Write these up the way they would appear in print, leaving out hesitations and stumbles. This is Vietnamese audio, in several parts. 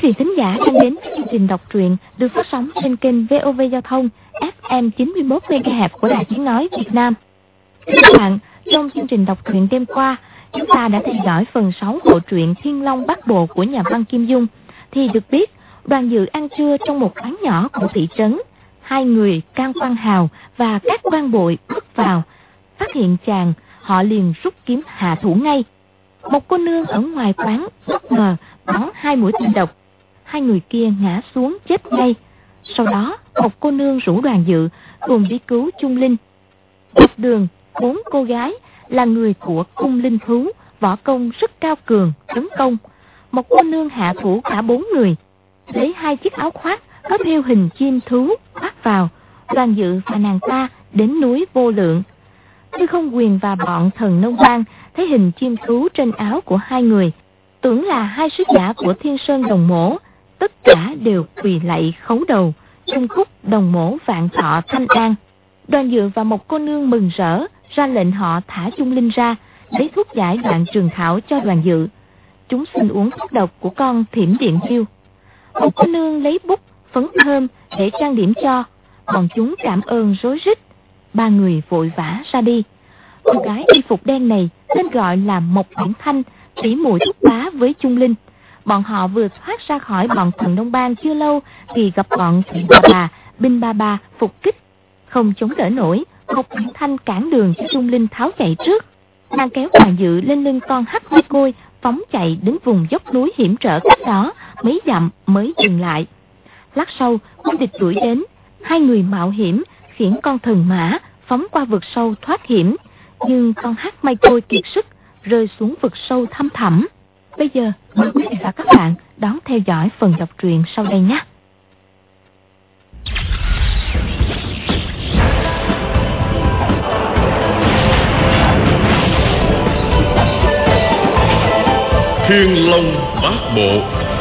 Quý vị thính giả đang đến với chương trình đọc truyện được phát sóng trên kênh VOV Giao thông FM 91 MHz của Đài Tiếng nói Việt Nam. Các bạn, trong chương trình đọc truyện đêm qua, chúng ta đã theo dõi phần 6 bộ truyện Thiên Long Bát Bộ của nhà văn Kim Dung. Thì được biết, Đoàn Dự ăn trưa trong một quán nhỏ của thị trấn. Hai người Can Quan Hào và các quan bội bước vào, phát hiện chàng, họ liền rút kiếm hạ thủ ngay. Một cô nương ở ngoài quán bất ngờ bắn 2 mũi tên độc, 2 người kia ngã xuống chết ngay. Sau đó một cô nương rủ Đoàn Dự cùng đi cứu Chung Linh. Dọc đường 4 cô gái là người của cung linh thú, võ công rất cao cường tấn công. Một cô nương hạ thủ cả 4 người, lấy 2 chiếc áo khoác có thêu hình chim thú khoác vào. Đoàn Dự và nàng ta đến núi Vô Lượng. Tư Không Quyền và bọn Thần Nông Bang thấy hình chim thú trên áo của 2 người, tưởng là 2 sứ giả của Thiên Sơn Đồng Mổ, tất cả đều quỳ lạy khấu đầu, chung khúc Đồng Mổ vạn thọ thanh an. Đoàn Dự và một cô nương mừng rỡ ra lệnh họ thả Chung Linh ra, lấy thuốc giải Đoạn Trường Thảo cho Đoàn Dự. Chúng xin uống thuốc độc của con Thiểm Điện Diêu. Một cô nương lấy bút phấn thơm để trang điểm cho. Bọn chúng cảm ơn rối rít. 3 người vội vã ra đi. Cô gái y phục đen này tên gọi là Mộc Uyển Thanh, tỉ muội thúc bá với Chung Linh. Bọn họ vừa thoát ra khỏi bọn Thần Đông Bang chưa lâu thì gặp bọn Thủy Bà, Binh Ba phục kích. Không chống đỡ nổi, Mộc Uyển Thanh cản đường cho Chung Linh tháo chạy trước. Nàng kéo Đoàn Dự lên lưng con hắc mai côi, phóng chạy đến vùng dốc núi hiểm trở cách đó mấy dặm mới dừng lại. Lát sau, quân địch đuổi đến. 2 người mạo hiểm khiển con thần mã phóng qua vực sâu thoát hiểm, nhưng con hắc mai côi kiệt sức rơi xuống vực sâu thăm thẳm. Bây giờ mời quý vị và các bạn đón theo dõi phần đọc truyện sau đây nhé. Thiên Long Bát Bộ.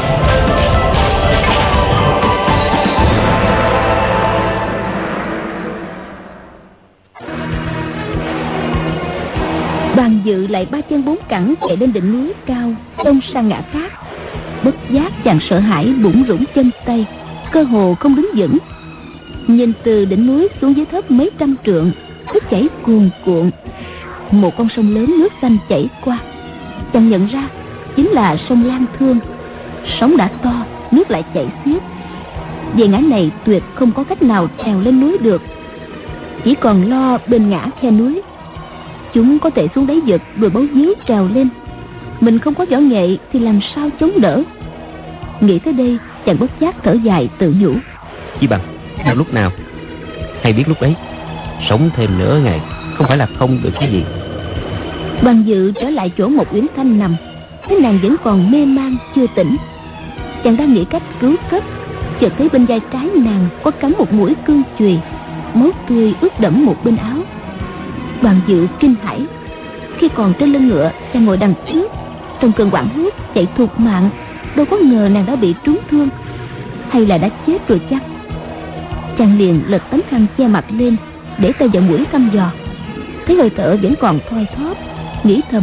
Đoàn Dự lại 3 chân 4 cẳng chạy lên đỉnh núi cao, tông sang ngã khác. Bất giác chàng sợ hãi bủn rủn chân tay, cơ hồ không đứng vững. Nhìn từ đỉnh núi xuống dưới thớt mấy trăm trượng, nước chảy cuồn cuộn. Một con sông lớn nước xanh chảy qua, chàng nhận ra chính là sông Lan Thương. Sóng đã to, nước lại chảy xiết. Về ngã này tuyệt không có cách nào trèo lên núi được, chỉ còn lo bên ngã khe núi. Chúng có thể xuống đáy vực rồi bấu víu trèo lên. Mình không có võ nghệ thì làm sao chống đỡ. Nghĩ tới đây, chàng bất giác thở dài tự nhủ: Chi bằng nào lúc nào hay biết lúc ấy. Sống thêm nửa ngày không phải là không được cái gì. Đoàn Dự trở lại chỗ Mộc Uyển Thanh nằm, thấy nàng vẫn còn mê man chưa tỉnh. Chàng đang nghĩ cách cứu cấp, chợt thấy bên vai trái nàng có cắm một mũi cương chùy, máu tươi ướt đẫm một bên áo. Đoàn Dự kinh hãi. Khi còn trên lưng ngựa, chàng ngồi đằng trước, trong cơn hoảng hốt chạy thục mạng, đâu có ngờ nàng đã bị trúng thương, hay là đã chết rồi chăng? Chàng liền lật tấm khăn che mặt lên, để tay vào mũi thăm dò. Thấy hơi thở vẫn còn thoi thóp, nghĩ thầm: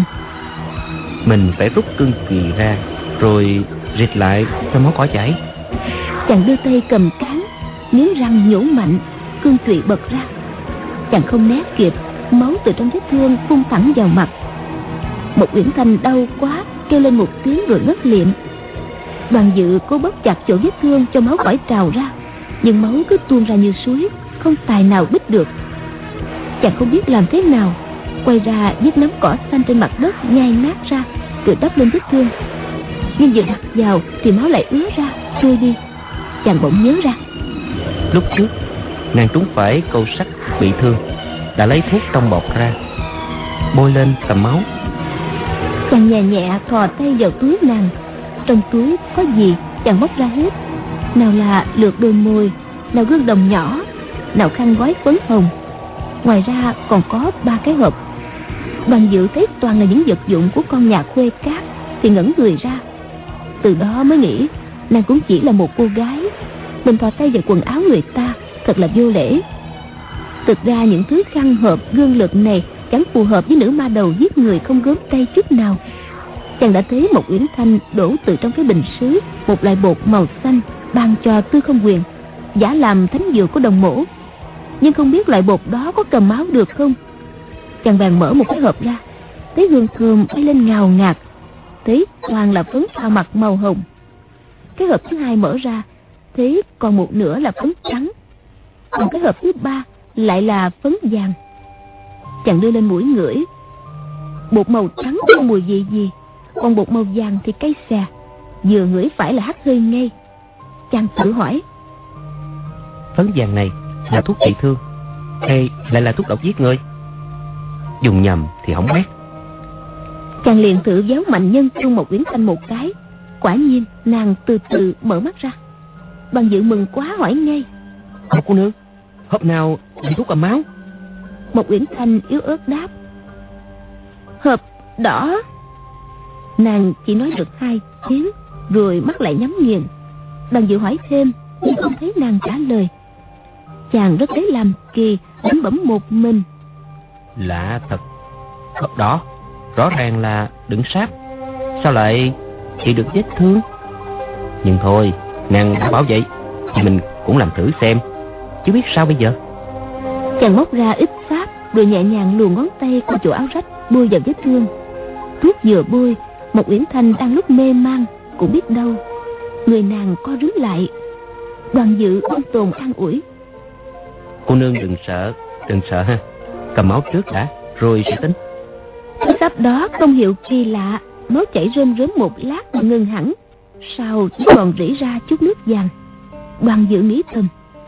Mình phải rút cương chùy ra, rồi rịt lại cho máu khỏi chảy. Chàng đưa tay cầm cán, nghiến răng nhổ mạnh, cương chùy bật ra. Chàng không né kịp, máu từ trong vết thương phun thẳng vào mặt. Mộc Uyển Thanh đau quá, kêu lên một tiếng rồi ngất liệm. Đoàn Dự cố bóp chặt chỗ vết thương cho máu khỏi trào ra, nhưng máu cứ tuôn ra như suối, không tài nào bích được. Chàng không biết làm thế nào, quay ra vết nấm cỏ xanh trên mặt đất nhai nát ra, rồi đắp lên vết thương. Nhưng vừa đặt vào thì máu lại ứa ra, trôi đi. Chàng bỗng nhớ ra, lúc trước nàng trúng phải câu sắt bị thương, đã lấy thuốc trong bọc ra bôi lên cầm máu. Chàng nhẹ nhẹ thò tay vào túi nàng. Trong túi có gì chàng móc ra hết. Nào là lược đôi môi, nào gương đồng nhỏ, nào khăn gói phấn hồng. Ngoài ra còn có 3 cái hộp. Đoàn Dự thấy toàn là những vật dụng của con nhà khuê cát thì ngẩn người ra. Từ đó mới nghĩ nàng cũng chỉ là một cô gái, mình thò tay vào quần áo người ta thật là vô lễ. Thực ra những thứ khăn hộp gương lực này chẳng phù hợp với nữ ma đầu giết người không gớm tay chút nào. chàng đã thấy một Uyển Thanh đổ từ trong cái bình sứ một loại bột màu xanh ban cho Tư Không Quyền, giả làm thánh dược của Đồng Mỗ. Nhưng không biết loại bột đó có cầm máu được không. Chàng vàng mở một cái hộp ra, thấy hương thơm bay lên ngào ngạt, thấy toàn là phấn thao mặt màu hồng. Cái hộp thứ hai mở ra, thấy còn một nửa là phấn trắng, còn cái hộp thứ ba lại là phấn vàng. Chàng đưa lên mũi ngửi, bột màu trắng không mùi gì gì, còn bột màu vàng thì cay xè, vừa ngửi phải là hắt hơi ngay. Chàng tự hỏi, phấn vàng này là thuốc trị thương hay lại là thuốc độc giết người? Dùng nhầm thì hỏng bét. Chàng liền thử giáo mạnh nhân trung một Uyển Thanh một cái. Quả nhiên nàng từ từ mở mắt ra. Bằng Dự mừng quá hỏi ngay, Một cô nương, hộp nào là thuốc cầm máu? một Uyển Thanh yếu ớt đáp, hộp đỏ. Nàng chỉ nói được hai tiếng rồi mắt lại nhắm nghiền. Bằng Dự hỏi thêm nhưng không thấy nàng trả lời. Chàng rất lấy làm kỳ, lẩm bẩm một mình, Lạ thật, hộp đỏ rõ ràng là đựng sáp, sao lại chỉ được vết thương? Nhưng thôi, nàng đã bảo vậy thì mình cũng làm thử xem, chứ biết sao bây giờ. Chàng móc ra ít sáp rồi nhẹ nhàng luồn ngón tay qua chỗ áo rách bôi vào vết thương. Thuốc vừa bôi, một Uyển Thanh đang lúc mê man cũng biết đâu, người nàng co rúm lại. Đoàn Dự ôn tồn an ủi, Cô nương đừng sợ ha, cầm máu trước đã rồi sẽ tính. cái sáp đó không hiệu kỳ lạ, máu chảy rơm rớm một lát mà ngừng hẳn, sau chỉ còn rỉ ra chút nước vàng. Đoàn Dự nghĩ thầm,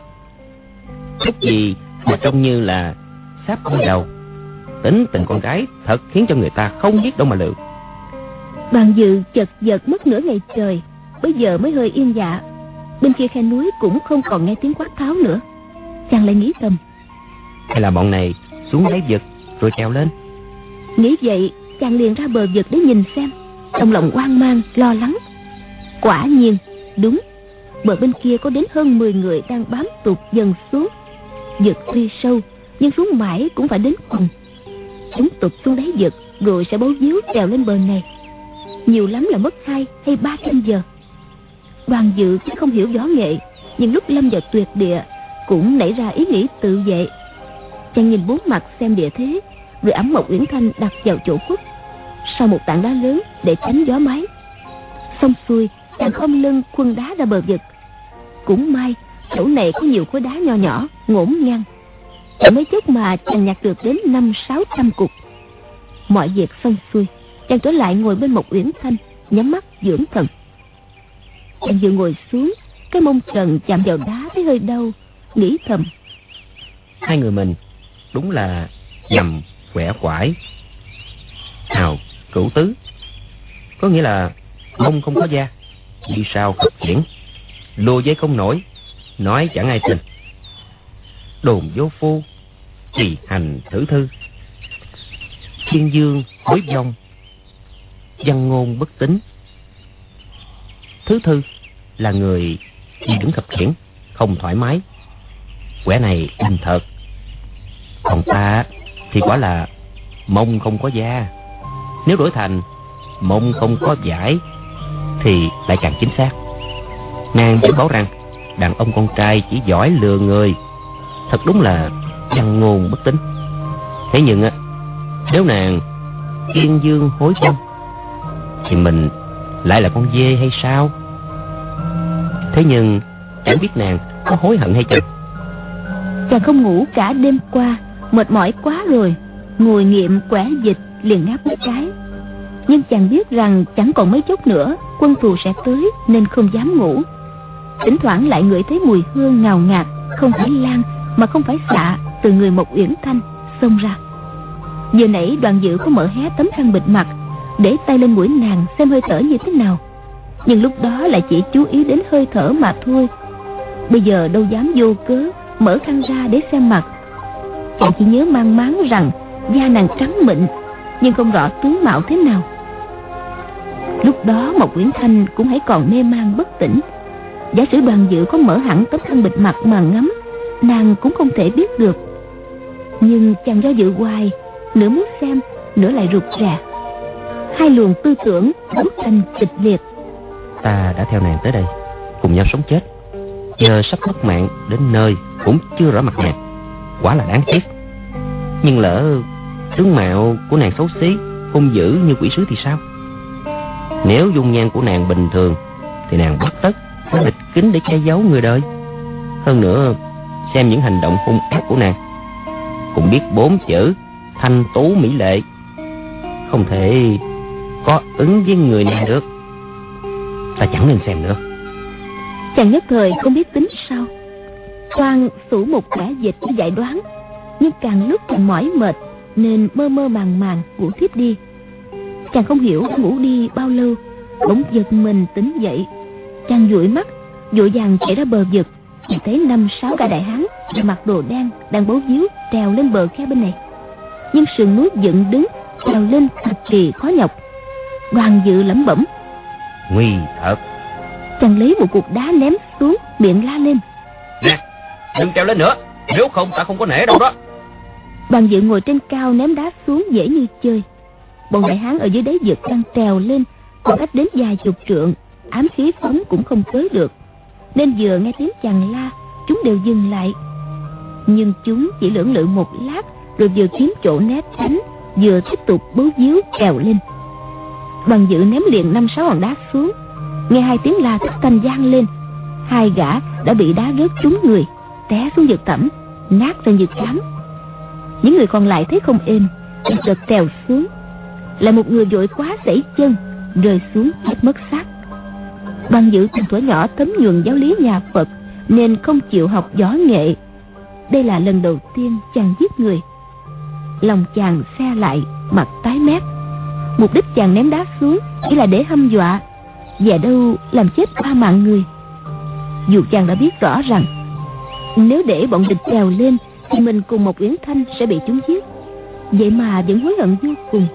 Thuốc gì mà trông như là sáp bôi đầu, tính tình con gái thật khiến cho người ta không biết đâu mà lựa. Đoàn Dự chật vật mất nửa ngày trời, bây giờ mới hơi yên dạ. Bên kia khe núi cũng không còn nghe tiếng quát tháo nữa. Chàng lại nghĩ thầm, Hay là bọn này xuống đáy vực rồi trèo lên? nghĩ vậy chàng liền ra bờ vực để nhìn xem, trong lòng hoang mang lo lắng. Quả nhiên đúng, bờ bên kia có đến hơn 10 người đang bám tụt dần xuống. Vực tuy sâu nhưng xuống mãi cũng phải đến cùng. Chúng tụt xuống đáy vực rồi sẽ bấu víu trèo lên bờ này, nhiều lắm là mất 2 hay 3 canh giờ. Đoàn Dự không hiểu võ nghệ, nhưng lúc lâm vào tuyệt địa cũng nảy ra ý nghĩ tự vệ. Chàng nhìn bốn mặt xem địa thế, rồi ẵm một Uyển Thanh đặt vào chỗ khuất sau một tảng đá lớn để tránh gió máy. Xong xuôi, chàng khom lưng khuân đá ra bờ vực. Cũng may chỗ này có nhiều khối đá nho nhỏ ngổn ngang, chỉ mấy chốc mà chàng nhặt được đến 500-600 cục. Mọi việc xong xuôi, chàng trở lại ngồi bên một Uyển Thanh, nhắm mắt dưỡng thần. Chàng vừa ngồi xuống, cái mông trần chạm vào đá thấy hơi đau, nghĩ thầm, Hai người mình đúng là nhằm quẻ quải, hào cửu tứ, có nghĩa là mông không có da, đi sao khập khiễng, lùa dây không nổi, nói chẳng ai tin, đồn vô phu, trì hành thử thư, thiên dương hối vong, văn ngôn bất tín. Thứ thư là người đi đứng khập khiễng, không thoải mái, quẻ này đành thật. Còn ta thì quả là mông không có da, nếu đổi thành mông không có vải thì lại càng chính xác. Nàng chỉ bảo rằng đàn ông con trai chỉ giỏi lừa người, thật đúng là văn ngôn bất tín. Thế nhưng á, nếu nàng thiên dương hối vong thì mình lại là con dê hay sao? Thế nhưng chẳng biết nàng có hối hận hay chăng. chàng không ngủ cả đêm qua, mệt mỏi quá rồi, ngồi nghiệm quẻ dịch liền ngáp một cái. Nhưng chàng biết rằng chẳng còn mấy chốc nữa quân thù sẽ tới, nên không dám ngủ. Thỉnh thoảng lại ngửi thấy mùi hương ngào ngạt, không phải lan mà không phải xạ, từ người một Uyển Thanh xông ra. Vừa nãy Đoàn Dự có mở hé tấm khăn bịt mặt, để tay lên mũi nàng xem hơi thở như thế nào, nhưng lúc đó lại chỉ chú ý đến hơi thở mà thôi. Bây giờ đâu dám vô cớ mở khăn ra để xem mặt. Chàng chỉ nhớ mang máng rằng da nàng trắng mịn, nhưng không rõ tướng mạo thế nào. Lúc đó Mộc Uyển Thanh cũng hãy còn mê man bất tỉnh. Giả sử Đoàn Dự có mở hẳn tấm khăn bịt mặt mà ngắm, nàng cũng không thể biết được. Nhưng chàng do dự hoài, nửa muốn xem, nửa lại rụt rè. Hai luồng tư tưởng đấu tranh kịch liệt. Ta đã theo nàng tới đây, cùng nhau sống chết, giờ sắp mất mạng đến nơi cũng chưa rõ mặt nàng, quả là đáng tiếc. Nhưng lỡ tướng mạo của nàng xấu xí, hung dữ như quỷ sứ thì sao? Nếu dung nhan của nàng bình thường thì nàng bất tất phải bịt kín để che giấu người đời. Hơn nữa, xem những hành động hung ác của nàng, cũng biết 4 chữ thanh tú mỹ lệ, không thể có ứng với người này được. Ta chẳng nên xem nữa. Chàng nhất thời không biết tính sao. Toan sủ một quả dịch để giải đoán, nhưng càng lúc càng mỏi mệt nên mơ mơ màng màng ngủ thiếp đi. Chàng không hiểu đã ngủ đi bao lâu, bỗng giật mình tỉnh dậy. Chàng dụi mắt, vội vàng chạy ra bờ vực, chỉ thấy 5-6 gã đại hán mặc đồ đen đang bấu víu trèo lên bờ khe bên này. Nhưng sườn núi dựng đứng, trèo lên cực kỳ khó nhọc. Đoàn Dự lẩm bẩm: Nguy thật. Chàng lấy một cục đá ném xuống, miệng la lên: Nè, đừng trèo lên nữa, nếu không ta không có nể đâu đó. Đoàn Dự ngồi trên cao ném đá xuống dễ như chơi. Bọn đại hán ở dưới đáy vực đang trèo lên, còn cách đến vài chục trượng, ám khí phóng cũng không tới được, nên vừa nghe tiếng chàng la, chúng đều dừng lại. Nhưng chúng chỉ lưỡng lự một lát, rồi vừa kiếm chỗ né tránh, vừa tiếp tục bấu víu trèo lên. Đoàn Dự ném liền 5-6 hòn đá xuống, nghe 2 tiếng la thất thanh vang lên. 2 gã đã bị đá rớt trúng người, té xuống vực thẳm, nát ra như cám. Những người còn lại thấy không êm, chợt trèo xuống. Lại một người vội quá sẩy chân, rơi xuống chết mất xác. Đoàn Dự từ thuở nhỏ thấm nhuần giáo lý nhà Phật, nên không chịu học võ nghệ. Đây là lần đầu tiên chàng giết người. Lòng chàng xe lại, mặt tái mét. Mục đích chàng ném đá xuống chỉ là để hăm dọa, và đâu làm chết 3 mạng người. Dù chàng đã biết rõ rằng nếu để bọn địch trèo lên thì mình cùng Mộc Uyển Thanh sẽ bị chúng giết, vậy mà vẫn hối hận vô cùng.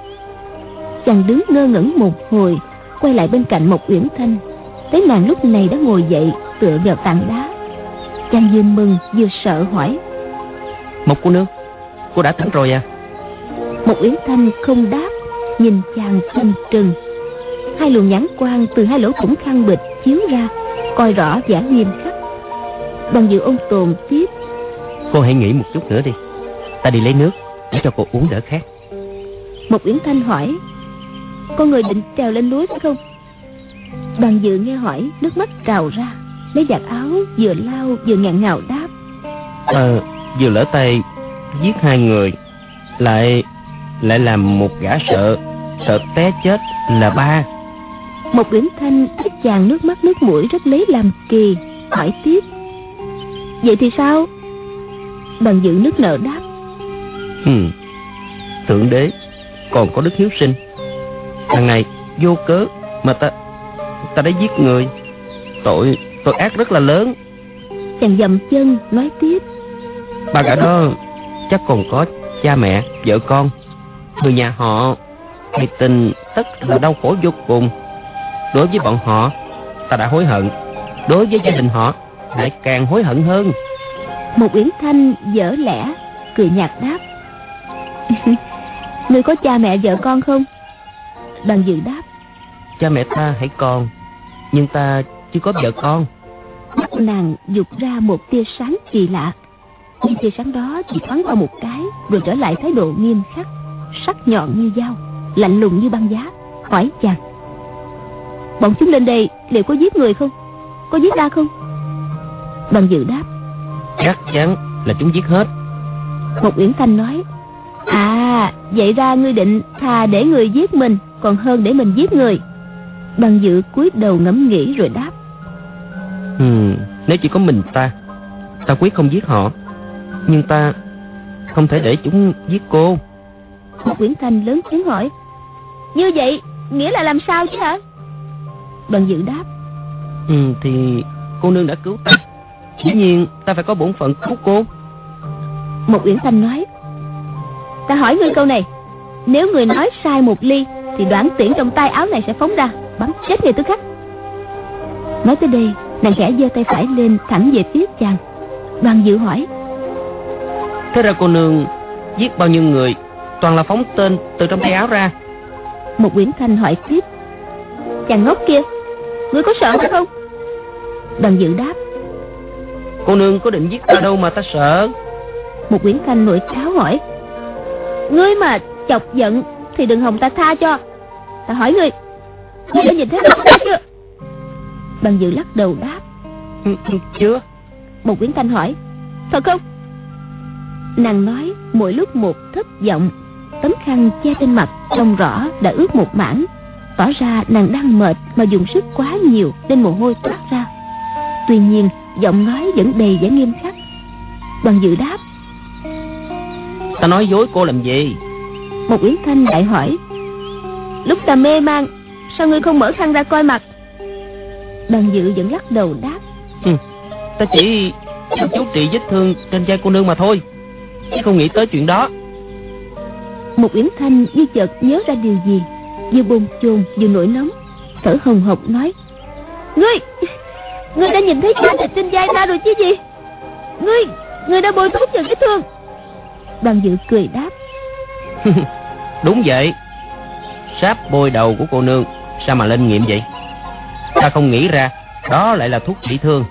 Chàng đứng ngơ ngẩn một hồi, quay lại bên cạnh Mộc Uyển Thanh, thấy nàng lúc này đã ngồi dậy tựa vào tảng đá. Chàng vừa mừng vừa sợ hỏi: Mộc cô nương, cô đã tỉnh rồi à? Mộc Uyển Thanh không đáp, nhìn chàng trừng trừng. 2 luồng nhãn quang từ 2 lỗ thủng khăn bịch chiếu ra, coi rõ vẻ nghiêm khắc. Đoàn Dự ôn tồn tiếp: Cô hãy nghỉ một chút nữa đi, ta đi lấy nước để cho cô uống đỡ khát. Mộc Uyển Thanh hỏi: Con người định trèo lên núi phải không? Đoàn Dự nghe hỏi, nước mắt trào ra, lấy vạt áo vừa lau vừa nghẹn ngào đáp: Vừa lỡ tay giết 2 người, lại làm một gã sợ té chết là 3. Mộc Uyển Thanh thấy chàng nước mắt nước mũi rất lấy làm kỳ, hỏi tiếp: Vậy thì sao? Đoàn Dự nức nở đáp: Thượng đế còn có đức hiếu sinh, thằng này vô cớ mà ta đã giết người, tội ác rất là lớn. Chàng dậm chân nói tiếp: 3 gã đó chắc còn có cha mẹ, vợ con, người nhà họ hay tình tất là đau khổ vô cùng. Đối với bọn họ ta đã hối hận, đối với gia đình họ lại càng hối hận hơn. Mộc Uyển Thanh dở lẽ cười nhạt đáp: Ngươi có cha mẹ vợ con không? Đoàn Dự đáp: Cha mẹ ta hãy còn, nhưng ta chưa có vợ con. Mắt nàng dục ra một tia sáng kỳ lạ, nhưng tia sáng đó chỉ thoáng qua một cái, rồi trở lại thái độ nghiêm khắc, sắc nhọn như dao, lạnh lùng như băng giá, hỏi chàng: Bọn chúng lên đây liệu có giết người không? Có giết ta không? Đoàn Dự đáp: Chắc chắn là chúng giết hết. Mộc Uyển Thanh nói: Vậy ra ngươi định thà để người giết mình còn hơn để mình giết người. Đoàn Dự cúi đầu ngẫm nghĩ rồi đáp: Nếu chỉ có mình ta quyết không giết họ, nhưng ta không thể để chúng giết cô. Mộc Uyển Thanh lớn tiếng hỏi: Như vậy nghĩa là làm sao chứ hả? Đoàn Dự đáp: Thì cô nương đã cứu ta, dĩ nhiên ta phải có bổn phận cứu cô. Mộc Uyển Thanh nói: Ta hỏi ngươi câu này, nếu người nói sai một ly thì đoạn tiễn trong tay áo này sẽ phóng ra, bắn chết người tức khắc. Nói tới đây, nàng khẽ giơ tay phải lên thẳng về phía chàng. Đoàn Dự hỏi: Thế ra cô nương giết bao nhiêu người toàn là phóng tên từ trong tay áo ra? Một Uyển Thanh hỏi tiếp: Chàng ngốc kia, ngươi có sợ hay không? Đoàn Dự đáp: Cô nương có định giết ta đâu mà ta sợ. Một Uyển Thanh nổi cáo hỏi: Ngươi mà chọc giận thì đừng hòng ta tha cho. Ta hỏi ngươi đã nhìn thấy ta chưa? Đoàn Dự lắc đầu đáp: Chưa. Một Uyển Thanh hỏi: Thật không? Nàng nói mỗi lúc một thấp giọng. Tấm khăn che trên mặt trông rõ đã ướt một mảng, tỏ ra nàng đang mệt mà dùng sức quá nhiều nên mồ hôi toát ra. Tuy nhiên giọng nói vẫn đầy vẻ nghiêm khắc. Đoàn Dự đáp: Ta nói dối cô làm gì? Một Uyển Thanh lại hỏi: Lúc ta mê man, sao ngươi không mở khăn ra coi mặt? Đoàn Dự vẫn lắc đầu đáp: Ta chỉ chú trị vết thương trên vai cô nương mà thôi, chứ không nghĩ tới chuyện đó. Một Uyển Thanh như chợt nhớ ra điều gì, vừa bồn chồn vừa nổi nóng, thở hồng hộc nói: Ngươi đã nhìn thấy da thịt trên vai ta rồi chứ gì? Ngươi đã bôi thuốc vào vết thương. Đoàn Dự cười đáp: Đúng vậy. Sáp bôi đầu của cô nương sao mà linh nghiệm vậy? Ta không nghĩ ra đó lại là thuốc trị thương.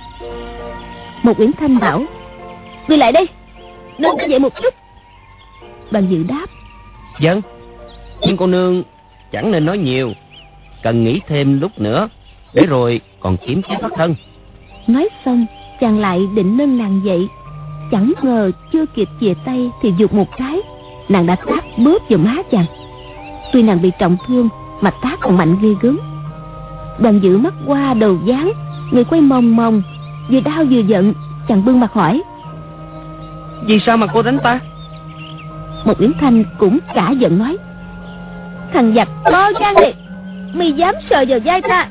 Một Uyển Thanh bảo: Ngươi lại đây, nâng ta dậy một chút. Đoàn Dự đáp: Vâng. Nhưng cô nương chẳng nên nói nhiều, cần nghĩ thêm lúc nữa, để rồi còn kiếm kế thoát thân. Nói xong chàng lại định nâng nàng dậy, chẳng ngờ chưa kịp chìa tay thì giục một cái, nàng đã tát bóp vào má chàng. Tuy nàng bị trọng thương mà tát còn mạnh ghê gớm. Đoàn Dự mắt qua đầu dán, người quay mòng mòng, vừa đau vừa giận. Chàng bưng mặt hỏi: Vì sao mà cô đánh ta? Một Uyển Thanh cũng cả giận nói: Thằng giặc to gan này, mày dám sờ vào vai ta,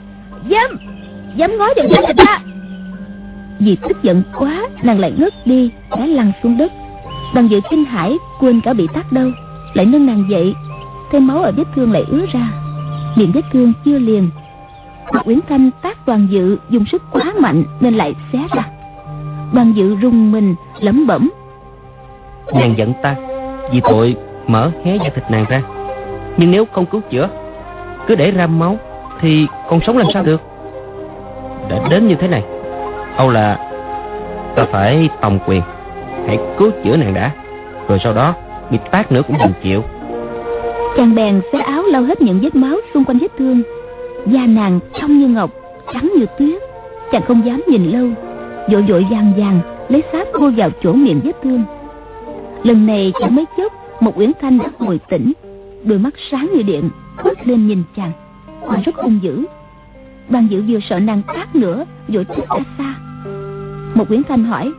dám ngó vào vai ta. Vì tức giận quá, nàng lại ngất đi, ngã lăn xuống đất. Đoàn Dự kinh hãi quên cả bị tát đau, lại nâng nàng dậy, thêm máu ở vết thương lại ứa ra, miệng vết thương chưa liền. Một Uyển Thanh tát Đoàn Dự dùng sức quá mạnh nên lại xé ra. Đoàn Dự rùng mình lẩm bẩm: Nàng giận ta vì tội mở hé da thịt nàng ra, nhưng nếu không cứu chữa, cứ để ra máu thì còn sống làm sao được. Đã đến như thế này, âu là ta phải tòng quyền. Hãy cứu chữa nàng đã, rồi sau đó bị tát nữa cũng đừng chịu. Chàng bèn xé áo lau hết những vết máu xung quanh vết thương. Da nàng trong như ngọc, trắng như tuyết. Chàng không dám nhìn lâu, vội vội vàng vàng lấy sáp bôi vào chỗ miệng vết thương. Lần này chẳng mấy chốc Một Uyển Thanh đã hồi tỉnh, đôi mắt sáng như điện quét lên nhìn chàng, mà rất hung dữ. Đoàn Dự vừa sợ nàng tát nữa, vội tránh ra xa. Một Uyển Thanh hỏi: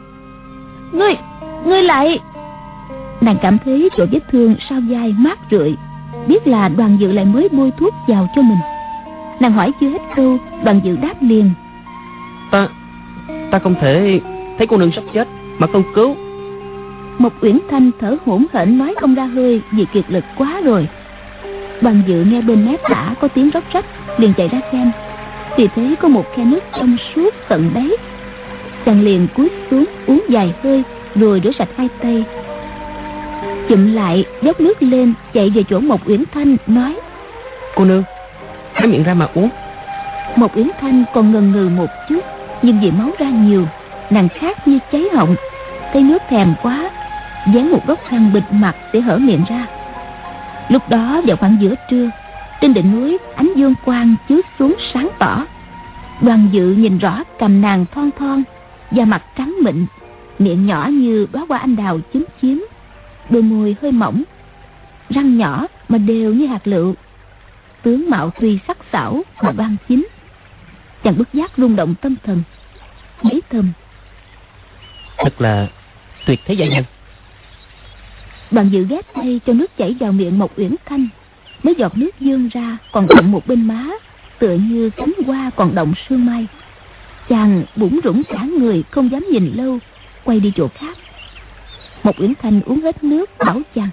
Ngươi lại? Nàng cảm thấy chỗ vết thương sau vai mát rượi, biết là Đoàn Dự lại mới bôi thuốc vào cho mình. Nàng hỏi chưa hết câu, Đoàn Dự đáp liền: Ta không thể thấy cô nương sắp chết mà không cứu. Một Uyển Thanh thở hổn hển nói không ra hơi vì kiệt lực quá rồi. Đoàn Dự nghe bên mép tả có tiếng róc rách, liền chạy ra xem, thì thấy có một khe nước trong suốt tận đáy. Chàng liền cúi xuống uống vài hơi rồi rửa sạch hai tay, chụm lại dốc nước lên, chạy về chỗ Một Uyển Thanh nói: Cô nương, há miệng ra mà uống. Một Uyển Thanh còn ngần ngừ một chút, nhưng vì máu ra nhiều, nàng khát như cháy họng, thấy nước thèm quá, dán một gốc khăn bịt mặt để hở miệng ra. Lúc đó vào khoảng giữa trưa, trên đỉnh núi ánh dương quang chiếu xuống sáng tỏ. Đoàn Dự nhìn rõ cằm nàng thon thon, da mặt trắng mịn, miệng nhỏ như đóa hoa anh đào chúm chím, đôi môi hơi mỏng, răng nhỏ mà đều như hạt lựu, tướng mạo tuy sắc sảo mà đoan chính. Chàng bất giác rung động tâm thần, nghĩ thầm: Thật là tuyệt thế giai nhân. Đoàn Dự ghét tay cho nước chảy vào miệng Một Uyển Thanh, mấy giọt nước dương ra còn động một bên má, tựa như cánh hoa còn động sương mai. Chàng bủn rủn cả người, không dám nhìn lâu, quay đi chỗ khác. Một Uyển Thanh uống hết nước bảo chàng: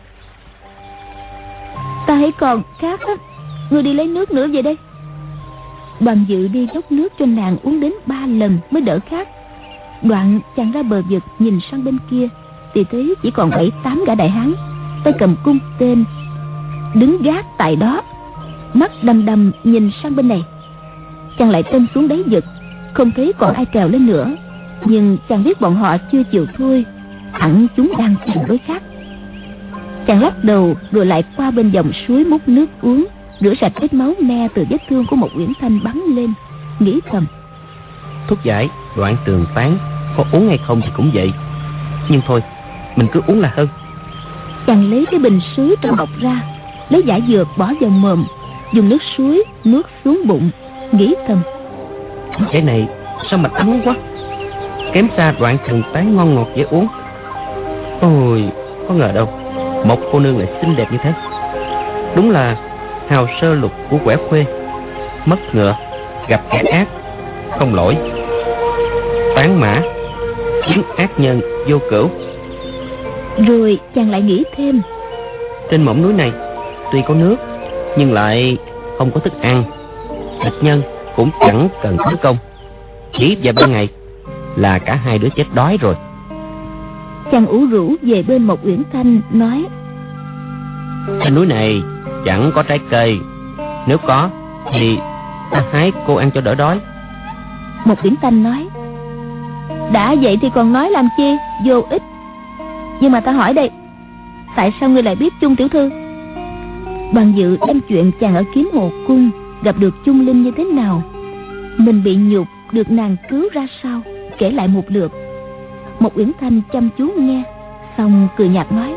Ta hãy còn khát á, ngươi đi lấy nước nữa về đây. Đoàn Dự đi dốc nước cho nàng uống đến 3 lần mới đỡ khát. Đoạn chàng ra bờ vực nhìn sang bên kia, thì thấy chỉ còn 7-8 gã đại hán, tay cầm cung tên, đứng gác tại đó, mắt đăm đăm nhìn sang bên này. Chàng lại tên xuống đáy vực, không thấy còn ai trèo lên nữa. Nhưng chàng biết bọn họ chưa chịu thôi, hẳn chúng đang tìm đối khác. Chàng lắc đầu rồi lại qua bên dòng suối múc nước uống, rửa sạch vết máu me từ vết thương của một Uyển Thanh bắn lên, nghĩ thầm: thuốc giải Đoạn Tường phán có uống hay không thì cũng vậy, nhưng thôi mình cứ uống là hơn. Chàng lấy cái bình sứ trong bọc ra, lấy giả dược bỏ vào mồm, dùng nước suối nuốt xuống bụng, nghĩ thầm: cái này sao mà ấm quá, kém xa Đoạn Tường phán ngon ngọt dễ uống. Ôi, có ngờ đâu một cô nương lại xinh đẹp như thế. Đúng là hào sơ lục của quẻ khuê, mất ngựa gặp kẻ ác không lỗi, tán mã chiến ác nhân vô cửu. Rồi chàng lại nghĩ thêm: trên mỏm núi này tuy có nước nhưng lại không có thức ăn, địch nhân cũng chẳng cần tấn công, chỉ vài ba ngày là cả hai đứa chết đói rồi. Chàng ủ rũ về bên một Uyển Thanh nói: trên núi này chẳng có trái cây, nếu có thì ta hái cô ăn cho đỡ đói. Một Uyển Thanh nói: đã vậy thì còn nói làm chi, vô ích. Nhưng mà ta hỏi đây, tại sao ngươi lại biết Chung tiểu thư? Đoàn Dự đem chuyện chàng ở Kiếm Hồ Cung gặp được Chung Linh như thế nào, mình bị nhục được nàng cứu ra sao, kể lại một lượt. Một Uyển Thanh chăm chú nghe, xong cười nhạt nói: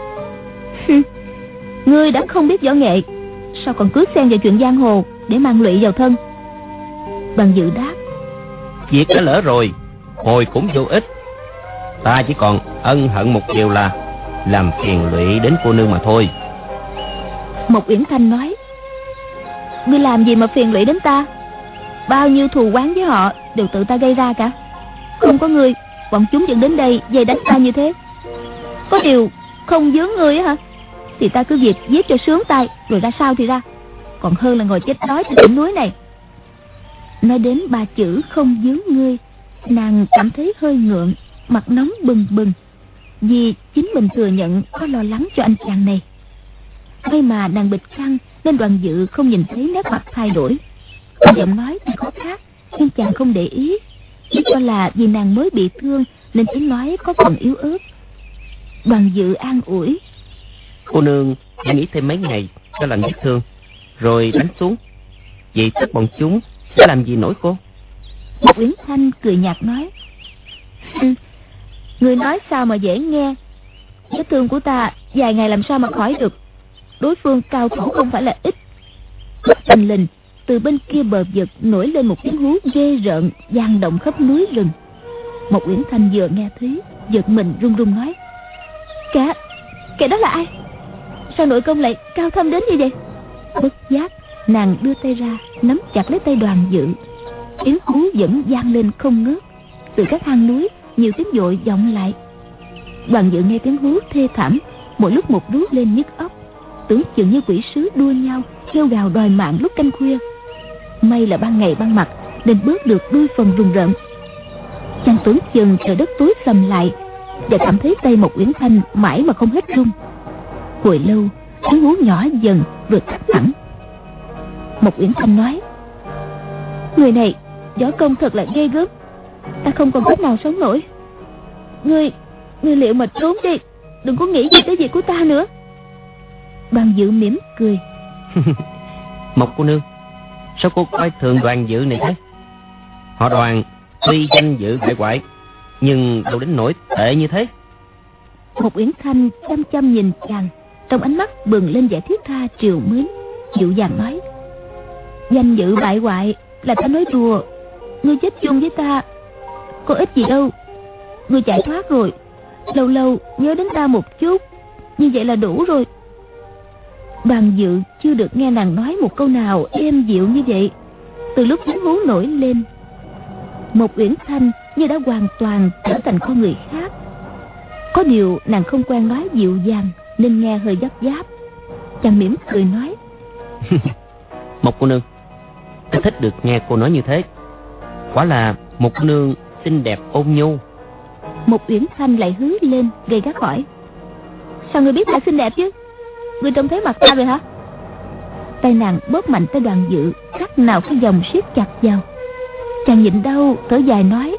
ngươi đã không biết võ nghệ, sao còn cứ xen vào chuyện giang hồ để mang lụy vào thân? Đoàn Dự đáp: việc đã lỡ rồi, hồi cũng vô ích. Ta chỉ còn ân hận một điều là làm phiền lụy đến cô nương mà thôi. Một Uyển Thanh nói: ngươi làm gì mà phiền lụy đến ta? Bao nhiêu thù oán với họ đều tự ta gây ra cả. Không có ngươi, bọn chúng vẫn đến đây dây đánh ta như thế. Có điều không dướng ngươi á hả, thì ta cứ việc giết cho sướng tay, rồi ra sao thì ra, còn hơn là ngồi chết đói trên đỉnh núi này. Nói đến ba chữ không dướng ngươi, nàng cảm thấy hơi ngượng, mặt nóng bừng bừng, vì chính mình thừa nhận có lo lắng cho anh chàng này. May mà nàng bịt khăn nên Đoàn Dự không nhìn thấy nét mặt thay đổi. Giọng nói thì có khác, nhưng chàng không để ý, chỉ cho là vì nàng mới bị thương nên tiếng nói có phần yếu ớt. Đoàn Dự an ủi: cô nương hãy nghỉ thêm mấy ngày cho lành vết thương rồi đánh xuống, vậy tất bọn chúng sẽ làm gì nổi cô? Một Uyển Thanh cười nhạt nói: người nói sao mà dễ nghe. Vết thương của ta vài ngày làm sao mà khỏi được. Đối phương cao thủ không phải là ít. Bất thình lình từ bên kia bờ vực nổi lên một tiếng hú ghê rợn vang động khắp núi rừng. Một Uyển Thanh vừa nghe thấy giật mình run run nói: kẻ đó là ai? Sao nội công lại cao thâm đến như vậy? Bất giác nàng đưa tay ra nắm chặt lấy tay Đoàn Dự. Tiếng hú vẫn vang lên không ngớt. Từ các hang núi nhiều tiếng dội vọng lại. Đoàn Dự nghe tiếng hú thê thảm, mỗi lúc một rú lên nhức óc, tưởng chừng như quỷ sứ đua nhau kêu gào đòi mạng lúc canh khuya. May là ban ngày ban mặt nên bớt được đôi phần rùng rợn. Chàng tưởng chừng trời đất tối sầm lại và cảm thấy tay một Uyển Thanh mãi mà không hết run. Hồi lâu tiếng hú nhỏ dần rồi tắt hẳn. Một Uyển Thanh nói: người này võ công thật là ghê gớm, ta không còn cách nào sống nổi. Ngươi liệu mà trốn đi, đừng có nghĩ gì tới việc của ta nữa. Đoàn Dự mỉm cười: Một cô nương, sao cô coi thường Đoàn Dự này thế? Họ Đoàn tuy danh dự bại hoại nhưng đâu đến nỗi tệ như thế. Một Uyển Thanh chăm chăm nhìn chàng, trong ánh mắt bừng lên vẻ thiết tha trìu mến, dịu dàng nói: danh dự bại hoại là ta nói đùa. Ngươi chết chung với ta có ích gì đâu. Ngươi chạy thoát rồi, lâu lâu nhớ đến ta một chút, như vậy là đủ rồi. Đoàn Dự chưa được nghe nàng nói một câu nào êm dịu như vậy từ lúc tiếng hú nổi lên. Một Uyển Thanh như đã hoàn toàn trở thành con người khác. Có điều nàng không quen nói dịu dàng nên nghe hơi gấp gáp. Chàng mỉm cười nói: Một cô nương, ta thích được nghe cô nói như thế. Quả là một cô nương xinh đẹp ôn nhu. Một Uyển Thanh lại hứ lên gay gắt hỏi: sao ngươi biết ta xinh đẹp chứ? Ngươi trông thấy mặt ta rồi hả? tay nàng bóp mạnh tới Đoàn Dự, cắt nào cái vòng siết chặt vào. Chàng nhịn đau thở dài nói: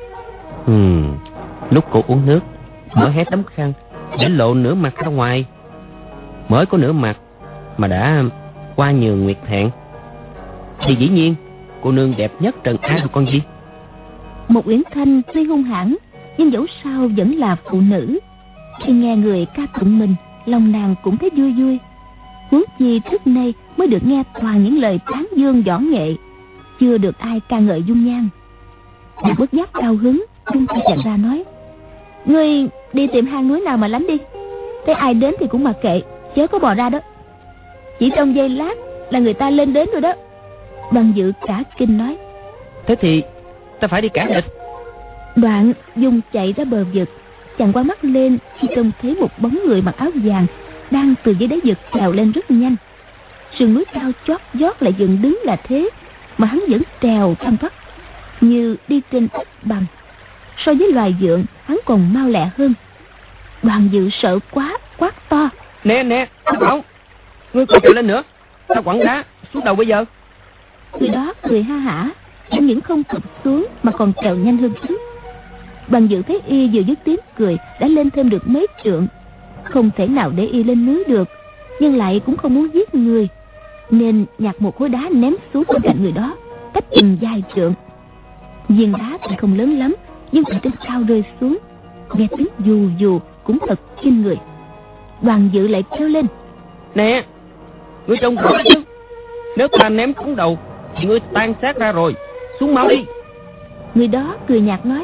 Lúc cô uống nước, mở hé tấm khăn để lộ nửa mặt ra ngoài. Mới có nửa mặt mà đã qua nhường nguyệt thẹn, thì dĩ nhiên cô nương đẹp nhất trần ai của con gì. Một Uyển Thanh tuy hung hãn, nhưng dẫu sao vẫn là phụ nữ. Khi nghe người ca tụng mình, lòng nàng cũng thấy vui vui. Huống chi trước nay mới được nghe toàn những lời tán dương võ nghệ, chưa được ai ca ngợi dung nhan. Nàng bất giác cao hứng, vung tay chặn ra nói: Ngươi đi tìm hang núi nào mà lánh đi, thấy ai đến thì cũng mặc kệ, chớ có bò ra đó. Chỉ trong giây lát là người ta lên đến rồi đó. Đoàn Dự cả kinh nói: Thế thì ta phải đi cản địch. Đoạn dùng chạy ra bờ vực. Chàng qua mắt lên khi trông thấy một bóng người mặc áo vàng đang từ dưới đáy vực trèo lên rất nhanh. Sườn núi cao chót vót lại dựng đứng là thế, mà hắn vẫn trèo thăng thoát như đi trên ếch bằng. So với loài vượn, hắn còn mau lẹ hơn. Đoàn Dự sợ quá, quát to: Nè, không, ngươi còn trèo lên nữa, ta quẳng đá xuống đầu bây giờ. Người đó cười ha hả, chẳng những không thụt xuống mà còn trèo nhanh hơn trước. Đoàn Dự thấy y vừa dứt tiếng cười đã lên thêm được mấy trượng, không thể nào để y lên núi được, nhưng lại cũng không muốn giết người, nên nhặt một khối đá ném xuống bên cạnh người đó, cách chừng vài trượng. Viên đá thì không lớn lắm, nhưng từ trên cao rơi xuống, nghe tiếng dù dù cũng thật kinh người. Đoàn Dự lại kêu lên: Nè, ngươi trông rõ chứ, nếu ta ném trúng đầu thì ngươi tan xác ra rồi, xuống mau đi. Người đó cười nhạt nói: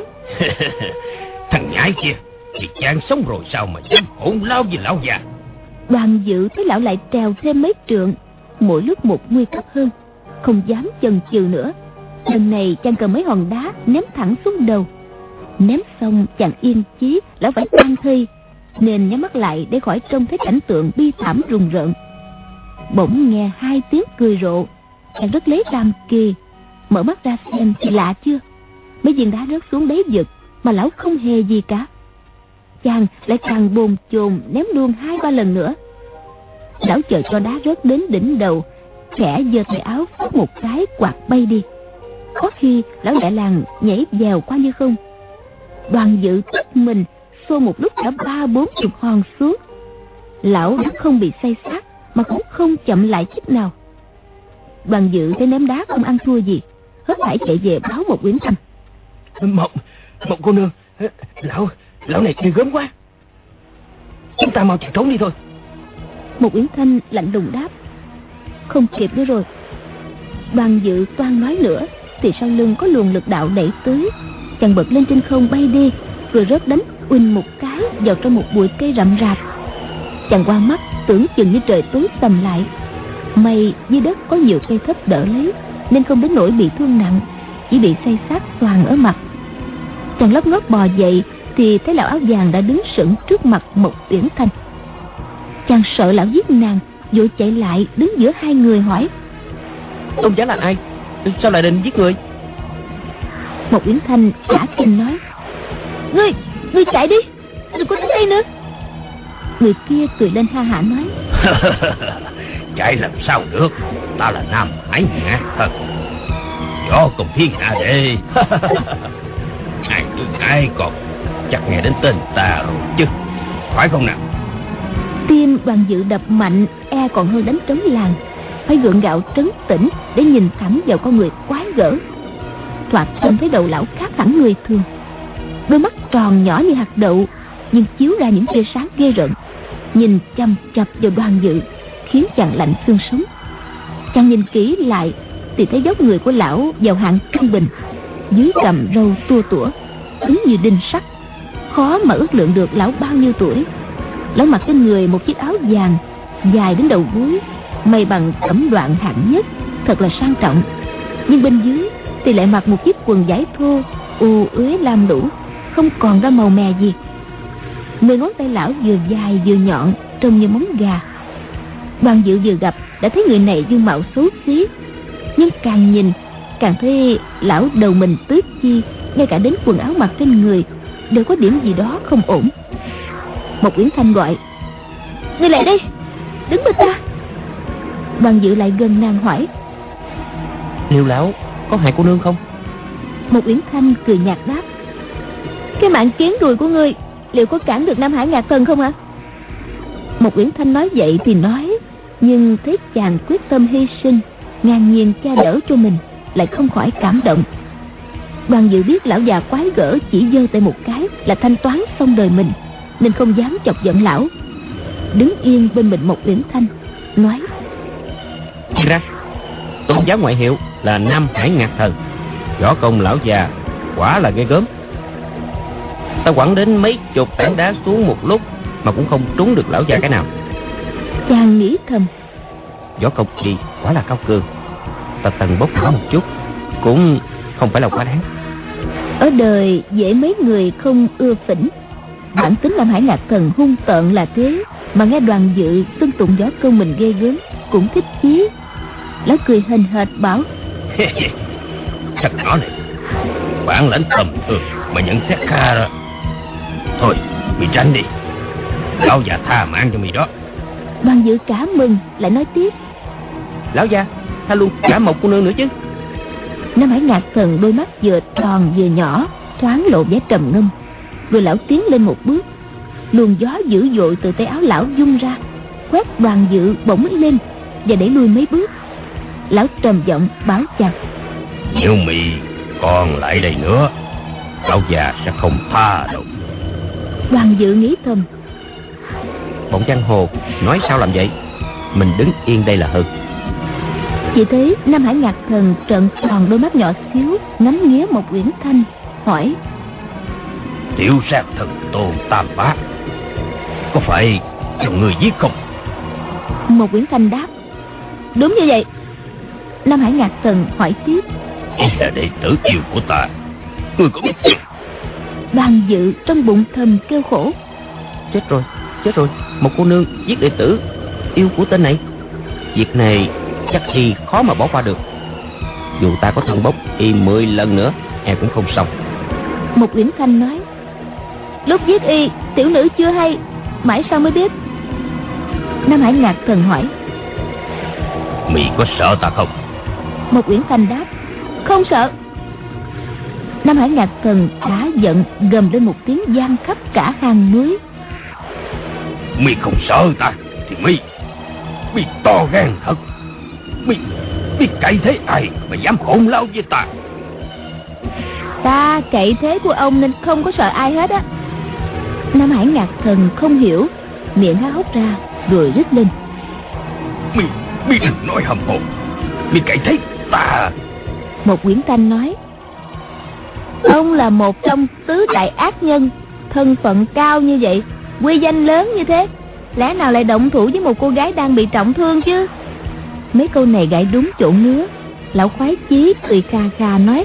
Thằng nhãi kia thì chàng sống rồi sao mà dám hỗn lao với lão già. Đoàn Dự thấy lão lại trèo thêm mấy trượng, mỗi lúc một nguy cấp hơn, không dám chần chừ nữa. Lần này chàng cầm mấy hòn đá ném thẳng xuống đầu. Ném xong chàng yên chí lão phải tan thi, nên nhắm mắt lại để khỏi trông thấy cảnh tượng bi thảm rùng rợn. Bỗng nghe hai tiếng cười rộ, chàng rất lấy làm kỳ, mở mắt ra xem thì lạ chưa, mấy viên đá rớt xuống đáy vực mà lão không hề gì cả. Chàng lại càng bồn chồn ném luôn 2-3 lần nữa. Lão chờ cho đá rớt đến đỉnh đầu, khẽ giơ tay áo phất một cái quạt bay đi. Có khi lão lẹ làng nhảy dèo qua như không. Đoàn Dự tức mình xô một lúc đã 30-40 hòn xuống. Lão đã không bị say sát mà cũng không chậm lại chút nào. Đoàn Dự thấy ném đá không ăn thua gì, hết phải chạy về báo một Uyển Thanh: Một cô nương, lão này ghê gớm quá, chúng ta mau chạy trốn đi thôi. Một Uyển Thanh lạnh lùng đáp: Không kịp nữa rồi. Đoàn Dự toan nói nữa thì sau lưng có luồng lực đạo đẩy tới, chàng bật lên trên không bay đi, rồi rớt đánh uỳnh một cái vào trong một bụi cây rậm rạp. Chàng qua mắt tưởng chừng như trời tối sầm lại. May dưới đất có nhiều cây thấp đỡ lấy, nên không đến nỗi bị thương nặng, chỉ bị say sát xoàng ở mặt. Chàng lóc ngót bò dậy thì thấy lão áo vàng đã đứng sững trước mặt một Uyển Thanh. Chàng sợ lão giết nàng, vội chạy lại đứng giữa hai người hỏi: Tôn giá là ai, sao lại định giết người? Một Uyển Thanh cả kinh nói: Ngươi chạy đi, đừng có đến đây nữa. Người kia cười lên ha hả nói: Chạy làm sao được, ta là Nam Hải Nhã thật, võ công thiên hạ đệ. Ai thương ai còn chắc nghe đến tên ta rồi chứ, phải không nào? Tim Đoàn Dự đập mạnh, e còn hơn đánh trống làng. Phải gượng gạo trấn tĩnh để nhìn thẳng vào con người quái gở. Thoạt trông thấy đầu lão khác hẳn người thường, đôi mắt tròn nhỏ như hạt đậu, nhưng chiếu ra những tia sáng ghê rợn, nhìn chằm chằm vào Đoàn Dự khiến chàng lạnh xương sống. Chàng nhìn kỹ lại thì thấy dốc người của lão vào hạng trung bình, dưới cằm râu tua tủa, cứng như đinh sắt, khó mà ước lượng được lão bao nhiêu tuổi. Lão mặc trên người một chiếc áo vàng dài đến đầu gối, may bằng cẩm đoạn hạng nhất, thật là sang trọng. Nhưng bên dưới thì lại mặc một chiếc quần vải thô u uế lam lũ, không còn ra màu mè gì. 10 ngón tay lão vừa dài vừa nhọn, trông như móng gà. Đoàn Dự vừa gặp đã thấy người này dung mạo xấu xí, nhưng càng nhìn càng thấy lão đầu mình tước chi, ngay cả đến quần áo mặc trên người đều có điểm gì đó không ổn. Một Uyển Thanh gọi: Ngươi lại đây, đứng bên ta. Đoàn Dự lại gần nàng hỏi: Liệu lão có hại cô nương không? Một Uyển Thanh cười nhạt đáp: Cái mạng kiến đùi của ngươi liệu có cản được Nam Hải Ngạc Thần không hả? Một Uyển Thanh nói vậy thì nói, nhưng thấy chàng quyết tâm hy sinh, ngang nhiên cha đỡ cho mình, lại không khỏi cảm động. Đoàn Dự biết lão già quái gở chỉ giơ tay một cái là thanh toán xong đời mình, nên không dám chọc giận lão, đứng yên bên mình Một Uyển Thanh nói: Ra tôn giáo ngoại hiệu là Nam Hải Ngạc Thần, võ công lão già quả là ghê gớm. Ta quẳng đến mấy chục tảng đá xuống một lúc mà cũng không trúng được lão già cái nào. Chàng nghĩ thầm: Võ công gì quả là cao cường, ta tần bốc nó một chút cũng không phải là quá đáng. Ở đời dễ mấy người không ưa phỉnh. Bản tính Nam Hải Ngạc Thần hung tợn là thế, mà nghe Đoàn Dự xưng tụng võ công mình ghê gớm cũng thích chí. Lão cười hền hệt bảo: Thằng nhỏ này bản lãnh tầm thường mà nhận xét kha rồi. Thôi mày tránh đi, lão già tha mạng cho mày đó. Đoàn Dự cả mừng lại nói tiếp: Lão già tha luôn cả một cô nương nữa chứ. Nam Hải Ngạc Thần đôi mắt vừa tròn vừa nhỏ, thoáng lộ vẻ trầm ngâm. Rồi lão tiến lên một bước, luồng gió dữ dội từ tay áo lão vung ra, quét Đoàn Dự bỗng lên và đẩy lui mấy bước. Lão trầm giọng bảo chàng: Nếu mày còn lại đây nữa, lão già sẽ không tha đâu. Đoàn Dự nghĩ thầm: Bọn giang hồ nói sao làm vậy, mình đứng yên đây là hơn. Chỉ thấy Nam Hải Ngạc Thần trợn tròn đôi mắt nhỏ xíu, ngắm nghía Một Uyển Thanh hỏi: Tiểu sát thần Tôn Tam Bá có phải cho người giết không? Một Uyển Thanh đáp: Đúng như vậy. Nam Hải Ngạc Thần hỏi tiếp: Y là đệ tử yêu của ta, ngươi có biết không? Đoàn Dự trong bụng thầm kêu khổ: Chết rồi, một cô nương giết đệ tử yêu của tên này. Việc này chắc y khó mà bỏ qua được. Dù ta có thân bốc y 10 lần nữa, e cũng không xong. Một Uyển Thanh nói: Lúc giết y, tiểu nữ chưa hay, mãi sau mới biết. Nam Hải Ngạc Thần hỏi: Mày có sợ ta không? Một Uyển Thanh đáp: Không sợ. Nam Hải Ngạc Thần đã giận gầm lên một tiếng vang khắp cả hang núi: Mày không sợ ta thì mày to gan thật. Mày cậy thế ai mà dám hỗn láo với ta? Ta cậy thế của ông nên không có sợ ai hết á. Nam Hải Ngạc Thần không hiểu, miệng há hốc ra rồi rít lên: Mày đừng nói hầm hồ, mày cậy thế ta. Một Uyển Thanh nói: Ông là một trong tứ đại ác nhân, thân phận cao như vậy, uy danh lớn như thế, lẽ nào lại động thủ với một cô gái đang bị trọng thương chứ? Mấy câu này gãi đúng chỗ ngứa. Lão khoái chí cười kha kha nói: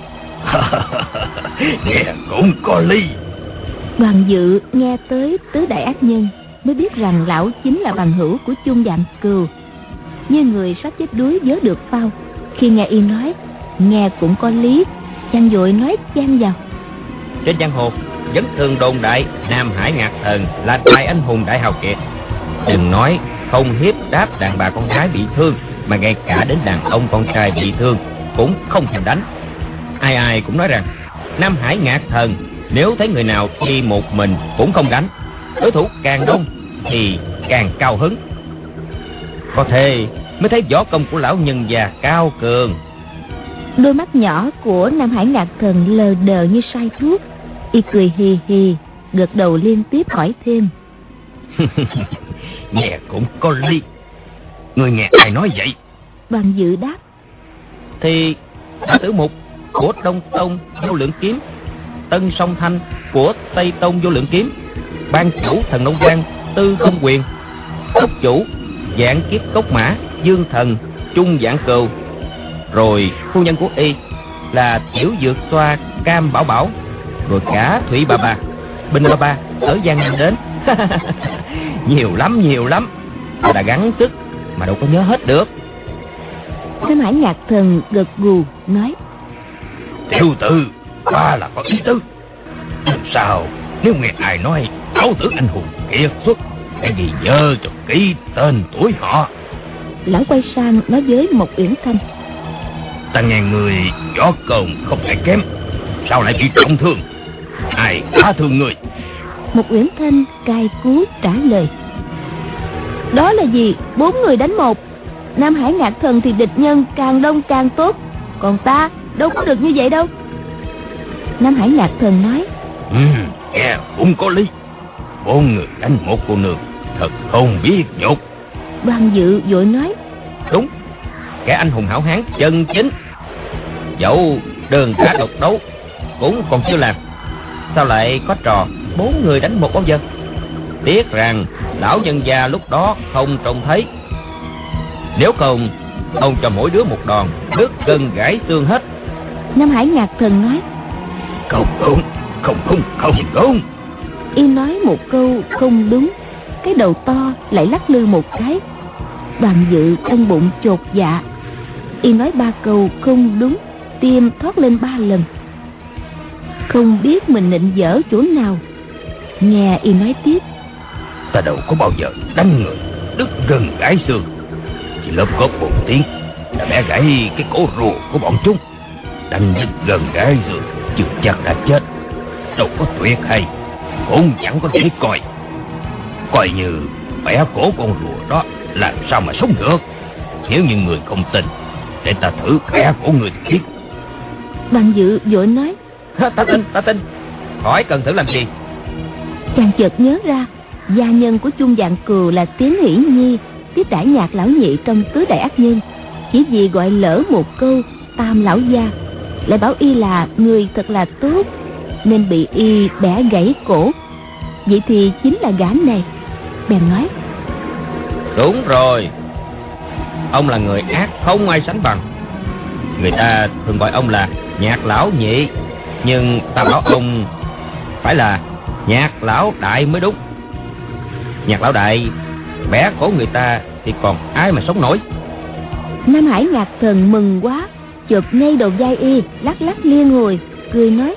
Nghe cũng có lý. Đoàn Dự nghe tới tứ đại ác nhân mới biết rằng lão chính là bằng hữu của Chung Dạng Cừu, như người sắp chết đuối vớ được phao. Khi nghe y nói, nghe cũng có lý, chàng vội nói chen vào: Trên giang hồ vẫn thường đồn đại Nam Hải Ngạc Thần là đại anh hùng đại hào kiệt. Đừng nói không hiếp đáp đàn bà con gái bị thương, mà ngay cả đến đàn ông con trai bị thương cũng không thèm đánh. Ai ai cũng nói rằng Nam Hải Ngạc Thần nếu thấy người nào đi một mình cũng không đánh, đối thủ càng đông thì càng cao hứng. Có thể mới thấy võ công của lão nhân già cao cường. Đôi mắt nhỏ của Nam Hải Ngạc Thần lờ đờ như sai thuốc. Y cười hì hì, gật đầu liên tiếp hỏi thêm: Nghe cũng có lý. Người nghe ai nói vậy? Đoàn Dự đáp: Thì Thái Tử Mục của Đông Tông Vô Lượng Kiếm, Tân Song Thanh của Tây Tông Vô Lượng Kiếm, ban chủ Thần Nông Quan Tư Không Quyền, cốc chủ Vạn Kiếp Cốc Mã Dương Thần Chung Dạng Cừu, rồi phu nhân của y là Tiểu Dược Xoa Cam Bảo Bảo, rồi cả Thủy Bà Bà, Bình Bà Bà ở Giang Nam đến. Nhiều lắm. Ta đã gắng sức mà đâu có nhớ hết được. Nam Hải Ngạc Thần gật gù nói: Tiểu tử quá là có ý tứ. Làm sao nếu nghe ai nói áo tử anh hùng kiệt xuất, hãy ghi nhớ cho kỹ tên tuổi họ. Lão quay sang nói với Mộc Uyển Thanh: Ta nghe người võ công không phải kém, sao lại bị trọng thương? Ai đả thương người? Mộc Uyển Thanh cay cú trả lời: đó là gì 4 người đánh 1. Nam Hải Ngạc Thần thì địch nhân càng đông càng tốt, còn ta đâu có được như vậy đâu. Nam Hải Ngạc Thần nói: nghe cũng có lý. 4 người đánh 1 cô nương, thật không biết nhục. Đoàn Dự vội nói: đúng, kẻ anh hùng hảo hán chân chính. Dẫu đơn đả độc đấu cũng còn chưa làm, sao lại có trò 4 người đánh 1 bao giờ? Tiếc rằng lão nhân gia lúc đó không trông thấy. Nếu không, ông cho mỗi đứa 1 đòn, đứt gân gãy xương hết. Nam Hải Ngạc Thần nói: Không đúng, không đúng. Y nói một câu không đúng, cái đầu to lại lắc lư một cái. Đoàn Dự trong bụng chột dạ. Y nói 3 câu không đúng, tim thoát lên 3 lần. Không biết mình nịnh dở chỗ nào. Nghe Y nói tiếp: Ta đâu có bao giờ đánh người đứt gân gãy xương, chỉ lớp cốt một tiếng đã bẻ gãy cái cổ rùa của bọn chúng. Đánh đứt gân gãy xương chưa chắc đã chết, đâu có tuyệt hay, cũng chẳng có thể coi. Coi như bẻ cổ con rùa đó, làm sao mà sống được? Nếu như người không tin, để ta thử bẻ cổ người thì biết. Đoàn Dự vội nói: Ta tin, khỏi cần thử làm gì. Chàng chợt nhớ ra gia nhân của Chung Vạn Cừu là Tiến Hỷ Nhi tiếp đãi Nhạc lão nhị trong Tứ Đại Ác Nhân. Chỉ vì gọi lỡ một câu Tam lão gia, lại bảo Y là người thật là tốt, nên bị Y bẻ gãy cổ. Vậy thì chính là gã này. Bèn nói: Đúng rồi, ông là người ác không ai sánh bằng. Người ta thường gọi ông là Nhạc lão nhị, nhưng ta bảo ông phải là Nhạc lão đại mới đúng. Nhạc lão đại bẻ cổ người ta thì còn ai mà sống nổi. Nam Hải Ngạc Thần mừng quá, chụp ngay đầu vai Y, lắc lắc liên hồi, cười nói: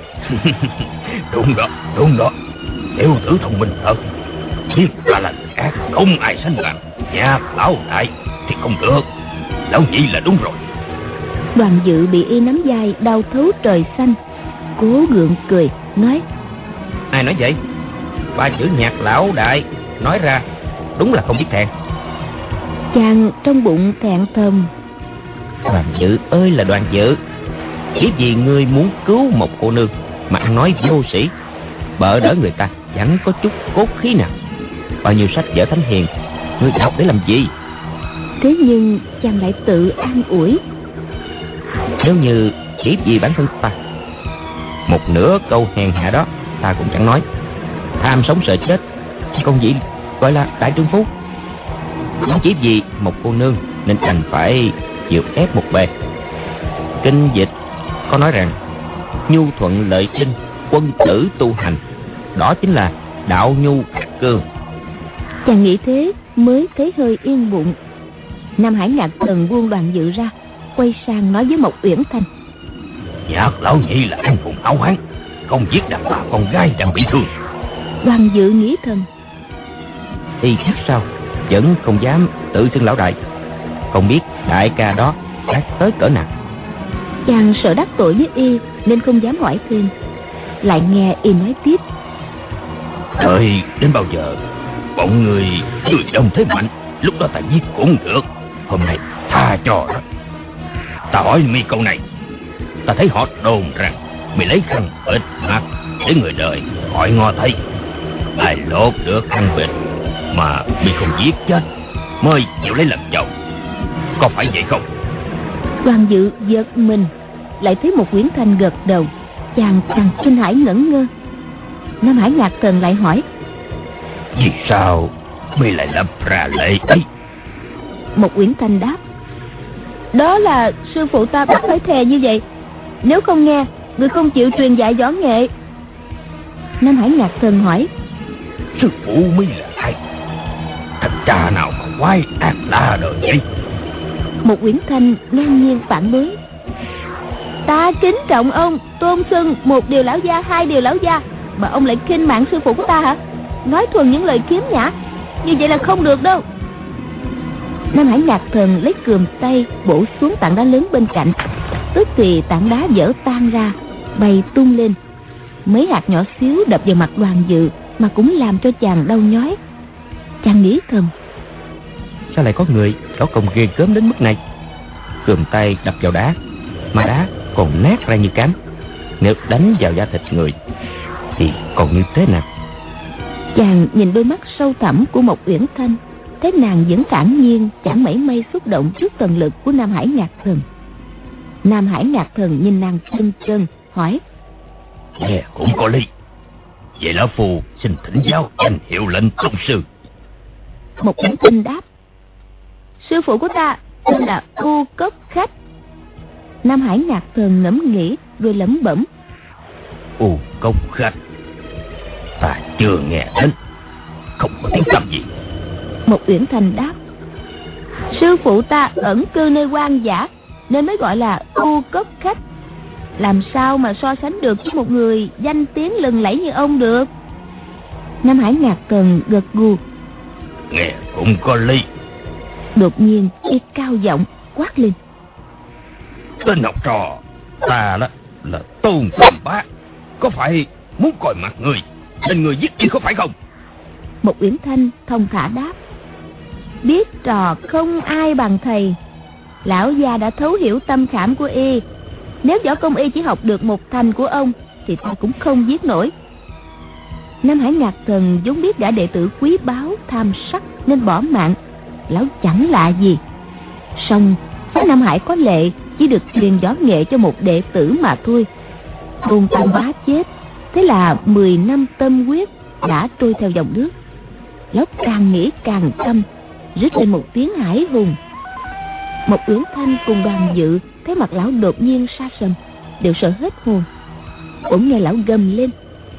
Đúng đó. Tiểu tử thông minh thật. Biết ta là người ác không ai sánh bằng, Nhạc lão đại thì không được. Lão nhị là đúng rồi. Đoàn Dự bị Y nắm vai đau thấu trời xanh, cố gượng cười nói: Ai nói vậy? 3 chữ Nhạc lão đại nói ra đúng là không biết thẹn. Chàng trong bụng thẹn thầm: Đoàn Dự ơi là Đoàn Dự, chỉ vì ngươi muốn cứu một cô nương mà ăn nói vô sĩ, bợ đỡ người ta chẳng có chút cốt khí nào. Bao nhiêu sách vở thánh hiền ngươi đọc để làm gì? Thế nhưng chàng lại tự an ủi: Nếu như chỉ vì bản thân ta, một nửa câu hèn hạ đó ta cũng chẳng nói. Tham sống sợ chết, còn gì gọi là đại trượng phu? Chỉ vì một cô nương nên đành phải chịu ép một bề. Kinh dịch có nói rằng nhu thuận lợi sinh, quân tử tu hành, đó chính là đạo nhu khắc cương. Chàng nghĩ thế mới thấy hơi yên bụng. Nam Hải Ngạc Thần buông Đoàn Dự ra, quay sang nói với Mộc Uyển Thanh: Nhạc lão nhị là anh hùng hảo hán, không giết đàn bà con gái đang bị thương. Đoàn Dự nghĩ thầm: Y chắc sao vẫn không dám tự xưng lão đại, không biết đại ca đó ác tới cỡ nào. Chàng sợ đắc tội với Y nên không dám hỏi thêm. Lại nghe Y nói tiếp: Đợi đến bao giờ bọn người đông thế mạnh, lúc đó ta giết cũng được. Hôm nay tha cho đó. Ta hỏi mi câu này, ta thấy họ đồn rằng mày lấy khăn bịt mặt để người đời hỏi ngó thấy. Ai lột được khăn bịt mà bị không giết chết mới chịu lấy làm chồng, có phải vậy không? Đoàn Dự giật mình, lại thấy Mộc Uyển Thanh gật đầu. Chàng càng kinh hãi ngẩn ngơ. Nam Hải Ngạc Thần lại hỏi: Vì sao mi lại lập ra lệ ấy? Mộc Uyển Thanh đáp: đó là sư phụ ta bắt phải thề như vậy, nếu không nghe, người không chịu truyền dạy võ nghệ. Nam Hải Ngạc Thần hỏi: Sư phụ mi là ai? Thằng cha nào mà quái ác la đời vậy? Mộc Uyển Thanh ngang nhiên phản đối: ta kính trọng ông, tôn xưng 1 điều lão gia, 2 điều lão gia, mà ông lại khinh mạng sư phụ của ta hả? Nói thuần những lời kiếm nhã như vậy là không được đâu. Nam Hải Ngạc Thần lấy cườm tay bổ xuống tảng đá lớn bên cạnh, tức thì tảng đá vỡ tan ra, bay tung lên. Mấy hạt nhỏ xíu đập vào mặt Đoàn Dự mà cũng làm cho chàng đau nhói. Chàng nghĩ thầm: sao lại có người có công ghê gớm đến mức này? Cườm tay đập vào đá mà đá còn nát ra như cám. Nếu đánh vào da thịt người thì còn như thế nào? Chàng nhìn đôi mắt sâu thẳm của Mộc Uyển Thanh, thấy nàng vẫn thản nhiên, chẳng mảy may xúc động trước thần lực của Nam Hải Ngạc Thần. Nam Hải Ngạc Thần nhìn nàng chân chân hỏi: Nghe cũng có lý. Vậy lão phu xin thỉnh giáo danh hiệu lệnh tôn sư. Mộc Uyển Thanh đáp: sư phụ của ta tên là U Cốc Khách. Nam Hải Ngạc Thần ngẫm nghĩ rồi lẩm bẩm: U Cốc Khách, ta chưa nghe đến, không có tiếng tăm gì. Mộc Uyển Thanh đáp: sư phụ ta ẩn cư nơi hoang dã nên mới gọi là U Cốc Khách. Làm sao mà so sánh được với một người danh tiếng lừng lẫy như ông được? Nam Hải Ngạc Thần gật gù: Nghe cũng có lý. Đột nhiên y cao giọng quát lên: Tên học trò ta đó là Tôn Tam Bá, có phải muốn coi mặt người nên người giết y có phải không? Mộc Uyển Thanh thông thả đáp: biết trò không ai bằng thầy. Lão già đã thấu hiểu tâm khảm của y. Nếu võ công y chỉ học được một thành của ông thì ta cũng không giết nổi. Nam Hải Ngạc Thần vốn biết gã đệ tử quý báu tham sắc nên bỏ mạng, lão chẳng lạ gì. Song phái Nam Hải có lệ chỉ được truyền võ nghệ cho một đệ tử mà thôi. Tôn Tam Bá chết, thế là 10 năm tâm huyết đã trôi theo dòng nước. Lão càng nghĩ càng căm, rít lên một tiếng hải hùng. Mộc Uyển Thanh cùng Đoàn Dự thấy mặt lão đột nhiên sa sầm, đều sợ hết hồn. Bỗng nghe lão gầm lên: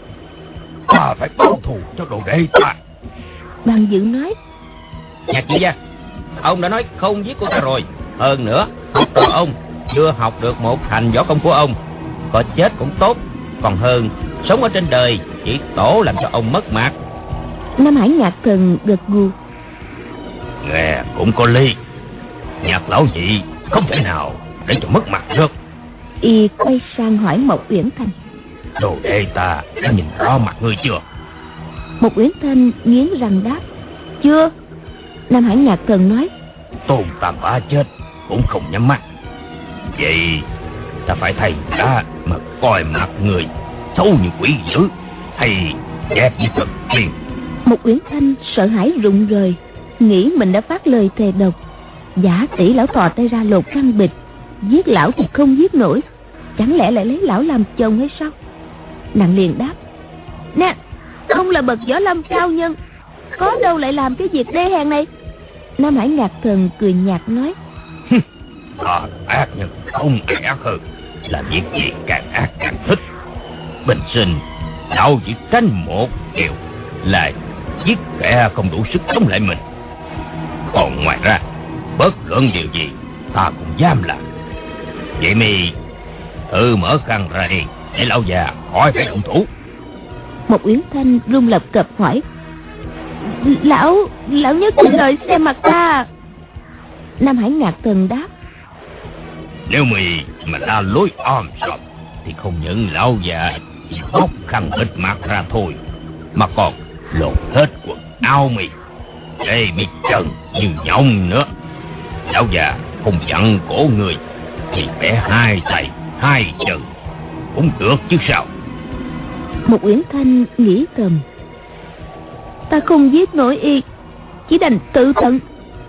Ta phải báo thù cho đồ đệ ta. Đoàn Dự nói: Nhạc Nhị Gia, ông đã nói không giết cô ta rồi. Hơn nữa, học trò ông chưa học được một thành võ công của ông, có chết cũng tốt, còn hơn sống ở trên đời chỉ tổ làm cho ông mất mặt. Nam Hải Ngạc Thần gật gù: Nghe cũng có lý. Nhạc lão nhị không thể nào để cho mất mặt được. Y quay sang hỏi Mộc Uyển Thanh: Đồ đệ ta đã nhìn rõ mặt ngươi chưa? Mộc Uyển Thanh nghiến răng đáp: chưa. Nam Hải Ngạc Thần nói: Tôn Tam Bá chết cũng không nhắm mắt. Vậy ta phải thay ra mà coi mặt người xấu như quỷ dữ hay ghét như thật tiên. Mộc Uyển Thanh sợ hãi rụng rời, nghĩ mình đã phát lời thề độc. Giả tỷ lão thò tay ra lột khăn bịch, giết lão thì không giết nổi, chẳng lẽ lại lấy lão làm chồng hay sao? Nàng liền đáp: nè, ông là bậc võ lâm cao nhân, có đâu lại làm cái việc đê hèn này. Nam Hải Ngạc Thần cười nhạt nói: Ta ác nhân không ai ác hơn, làm việc gì càng ác càng thích. Bình sinh lão chỉ tranh một điều là giết kẻ không đủ sức chống lại mình. Còn ngoài ra bất luận điều gì ta cũng dám làm. Vậy mi tự mở khăn ra đi để lão già khỏi phải động thủ. Mộc Uyển Thanh run lập cập hỏi: Lão nhớ kỹ lời xem mặt ta. Nam Hải Ngạc Thần đáp: Nếu mì mà la lối om sòm thì không những lão già chỉ bóc khăn bịt mặt ra thôi, mà còn lột hết quần áo mì để bị trần như nhộng nữa. Lão già không giận cổ người thì bẻ hai tay hai chân cũng được chứ sao. Mộc Uyển Thanh nghĩ thầm: ta không giết nổi y, chỉ đành tự tận.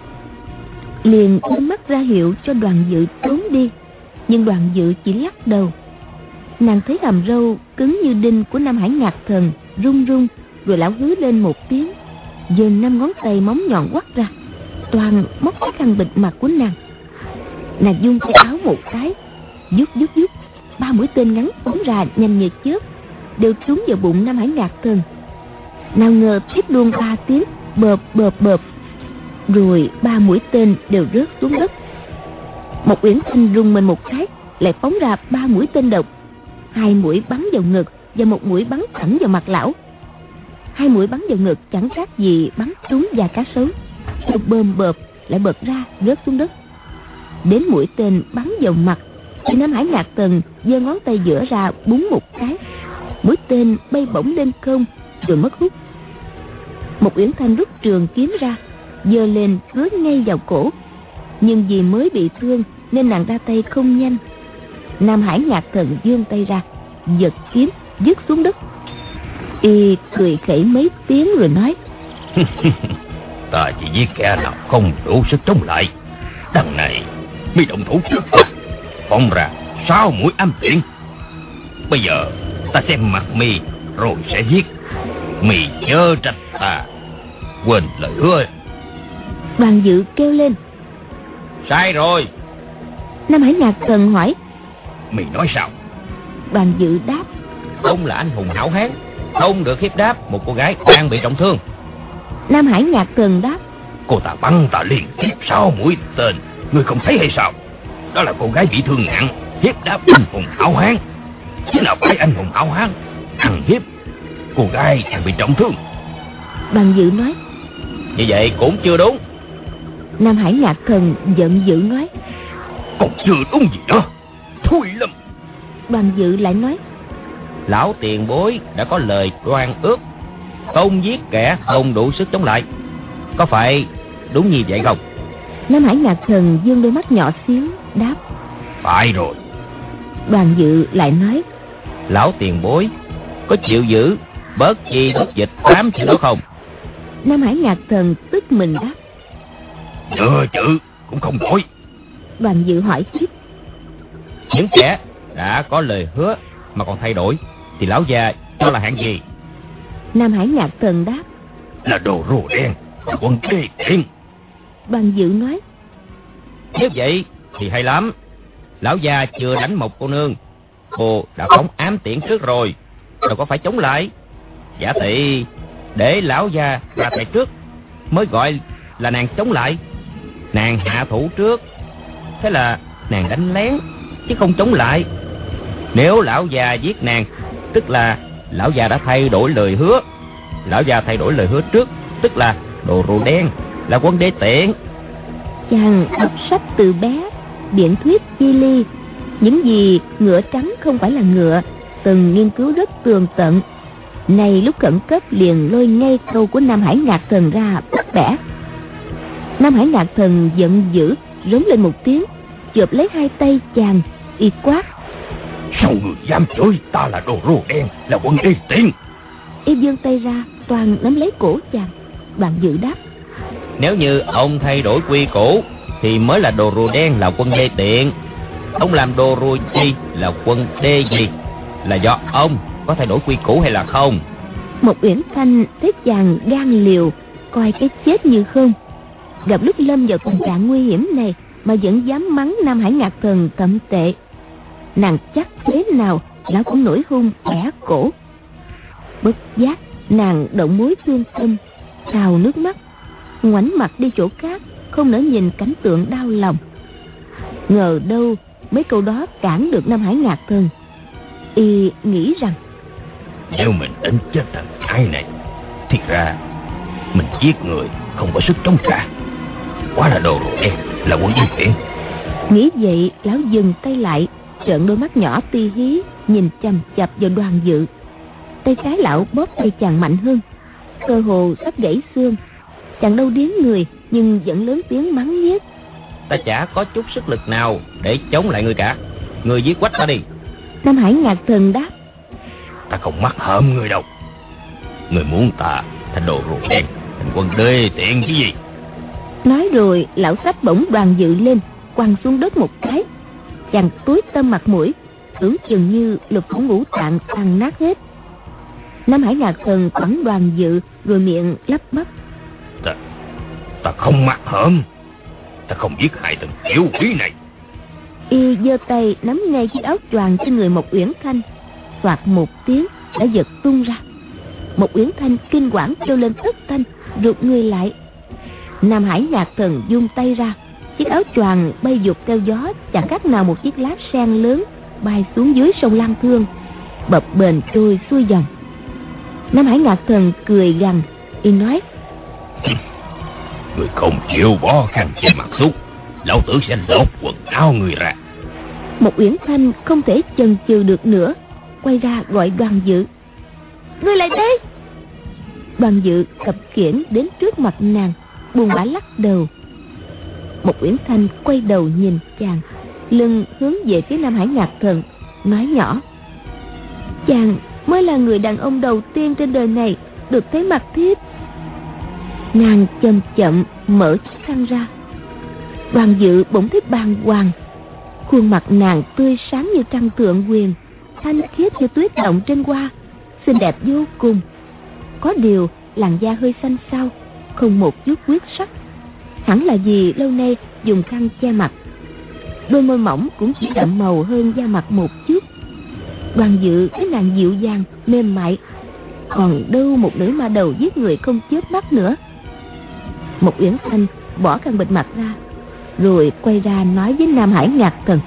Liền đưa mắt ra hiệu cho Đoàn Dự trốn đi, nhưng Đoàn Dự chỉ lắc đầu. Nàng thấy hàm râu cứng như đinh của Nam Hải Ngạc Thần run run, rồi lão hứ lên một tiếng, giơ 5 ngón tay móng nhọn quắt ra, toàn móc cái khăn bịt mặt của nàng. Nàng vung tay áo một cái, vút 3 mũi tên ngắn phóng ra nhanh như chớp, đều trúng vào bụng Nam Hải Ngạc Thần. Nào ngờ tiếp luôn 3 tiếng bợp, rồi 3 mũi tên đều rớt xuống đất. Mộc Uyển Thanh rung mình một cái, lại phóng ra 3 mũi tên độc. 2 mũi bắn vào ngực và 1 mũi bắn thẳng vào mặt lão. 2 mũi bắn vào ngực chẳng khác gì bắn trúng da cá sấu, bơm bợp lại bật ra rớt xuống đất. Đến mũi tên bắn vào mặt thì Nam Hải Ngạc Thần giơ ngón tay giữa ra búng một cái, mũi tên bay bổng lên không rồi mất hút. Một Uyển Thanh rút trường kiếm ra, giơ lên cứa ngay vào cổ, nhưng vì mới bị thương nên nàng ra tay không nhanh. Nam Hải Ngạc Thần vươn tay ra, giật kiếm vứt xuống đất. Y cười khẩy mấy tiếng rồi nói: Ta chỉ giết kẻ nào không đủ sức chống lại. Đằng này mi động thủ trước ta, phóng ra 6 mũi ám tiễn. Bây giờ ta xem mặt mi rồi sẽ giết. Mi chớ trách ta quên lời hứa. Đoàn Dự kêu lên: Sai rồi. Nam Hải Ngạc Thần hỏi: Mi nói sao? Đoàn Dự đáp: Ông là anh hùng hảo hán, không được hiếp đáp một cô gái đang bị trọng thương. Nam Hải Ngạc Thần đáp: Cô ta bắn ta liên tiếp 6 mũi tên, ngươi không thấy hay sao? Đó là cô gái bị thương nặng, hiếp đáp anh hùng hảo hán. Chứ nào phải anh hùng hảo hán ăn hiếp cô gái đang bị trọng thương. Đoàn Dự nói: Như vậy cũng chưa đúng. Nam Hải Ngạc Thần giận dữ nói: Còn chưa đúng gì nữa, thôi lắm. Đoàn Dự lại nói: Lão tiền bối đã có lời đoan ước, không giết kẻ không đủ sức chống lại. Có phải đúng như vậy không? Nam Hải Ngạc Thần dương đôi mắt nhỏ xíu đáp: Phải rồi. Đoàn Dự lại nói: Lão tiền bối có chịu giữ bớt chi bớt dịch 8 chữ đó không? Nam Hải Ngạc Thần tức mình đáp: Nửa chữ cũng không đổi. Đoàn Dự hỏi tiếp: Những kẻ đã có lời hứa mà còn thay đổi thì lão già cho là hạng gì? Nam Hải Ngạc Thần đáp: Là đồ rùa đen, là quân đê tiện. Đoàn Dự nói: Nếu vậy thì hay lắm. Lão già chưa đánh một cô nương, cô đã phóng ám tiễn trước rồi, đâu có phải chống lại. Giả tỷ để lão già ra tay trước mới gọi là nàng chống lại. Nàng hạ thủ trước, thế là nàng đánh lén chứ không chống lại. Nếu lão già giết nàng, tức là lão già đã thay đổi lời hứa. Lão già thay đổi lời hứa trước, tức là đồ rùa đen, là quân đê tiện. Chàng đọc sách từ bé, điển thuyết chi ly, những gì ngựa trắng không phải là ngựa từng nghiên cứu rất tường tận. Này lúc khẩn cấp liền lôi ngay câu của Nam Hải Ngạc Thần ra bắt bẻ. Nam Hải Ngạc Thần giận dữ rống lên một tiếng, chộp lấy hai tay chàng, y quát: Sao người dám chửi ta là đồ rùa đen, là quân đê tiện? Y giương tay ra toàn nắm lấy cổ chàng. Đoàn Dự đáp: Nếu như ông thay đổi quy củ thì mới là đồ rùa đen, là quân đê tiện. Ông làm đồ rùa chi là quân đê gì? Là do ông có thay đổi quy củ hay là không? Một Uyển Thanh thấy chàng gan liều, coi cái chết như không. Gặp lúc lâm vào tình trạng nguy hiểm này mà vẫn dám mắng Nam Hải Ngạc Thần thậm tệ, nàng chắc thế nào lão cũng nổi hung bẻ cổ. Bất giác nàng động mối thương tâm, trào nước mắt, ngoảnh mặt đi chỗ khác, không nỡ nhìn cảnh tượng đau lòng. Ngờ đâu mấy câu đó cản được Nam Hải Ngạc Thần. Y nghĩ rằng nếu mình đánh chết thằng ai này, thì ra mình giết người không có sức chống trả. Quá là đồ rùa đen, là quân đê tiện. nghĩ vậy, lão dừng tay lại, trợn đôi mắt nhỏ ti hí nhìn chằm chằm vào Đoàn Dự. Tay trái lão bóp tay chàng mạnh hơn, cơ hồ sắp gãy xương. Chàng đâu điếng người nhưng vẫn lớn tiếng mắng nhiếc: Ta chả có chút sức lực nào để chống lại người cả. Người giết quách ta đi. Nam Hải Ngạc Thần đáp: Ta không mắc hởm người đâu. Người muốn ta thành đồ rùa đen, thành quân đê tiện chứ gì? Nói rồi lão xách bổng Đoàn Dự lên, quăng xuống đất một cái. Chàng túi tâm mặt mũi, tưởng chừng như lục phủ ngũ tạng tan nát hết. Nam Hải Ngạc Thần quẳng Đoàn Dự rồi miệng lắp bắp: Ta không mắc hởm. Ta không giết hại thằng tiểu quỷ này. Y giơ tay nắm ngay chiếc áo choàng trên người một Uyển Thanh, soạt một tiếng đã giật tung ra. Một Uyển Thanh kinh quản kêu lên thất thanh, rụt người lại. Nam Hải Ngạc Thần vung tay ra, chiếc áo choàng bay vụt theo gió, chẳng khác nào một chiếc lá sen lớn bay xuống dưới sông Lan Thương, bập bềnh trôi xuôi dòng. Nam Hải Ngạc Thần cười gằn, y nói: Người không chịu bỏ khăn che mặt xuống, lão tử sẽ lột quần áo người ra. Một Uyển Thanh không thể chần chừ được nữa, quay ra gọi Đoàn Dự. Ngươi lại đây. Đoàn Dự cập kiển đến trước mặt nàng, buồn bã lắc đầu. Một Uyển Thanh quay đầu nhìn chàng, lưng hướng về phía Nam Hải Ngạc Thần, nói nhỏ: chàng mới là người đàn ông đầu tiên trên đời này được thấy mặt thiếp. Nàng chậm chậm mở chiếc khăn ra. Đoàn Dự bỗng thấy bàng hoàng. Khuôn mặt nàng tươi sáng như trăng thượng quyền, thanh khiết như tuyết động trên hoa, xinh đẹp vô cùng. Có điều làn da hơi xanh xao, không một chút huyết sắc, hẳn là vì lâu nay dùng khăn che mặt. Đôi môi mỏng cũng chỉ đậm màu hơn da mặt một chút. Đoàn Dự thấy nàng dịu dàng mềm mại, còn đâu một nữ ma đầu giết người không chớp mắt nữa. Một Uyển Thanh bỏ khăn bịt mặt ra, rồi quay ra nói với Nam Hải Ngạc Thần: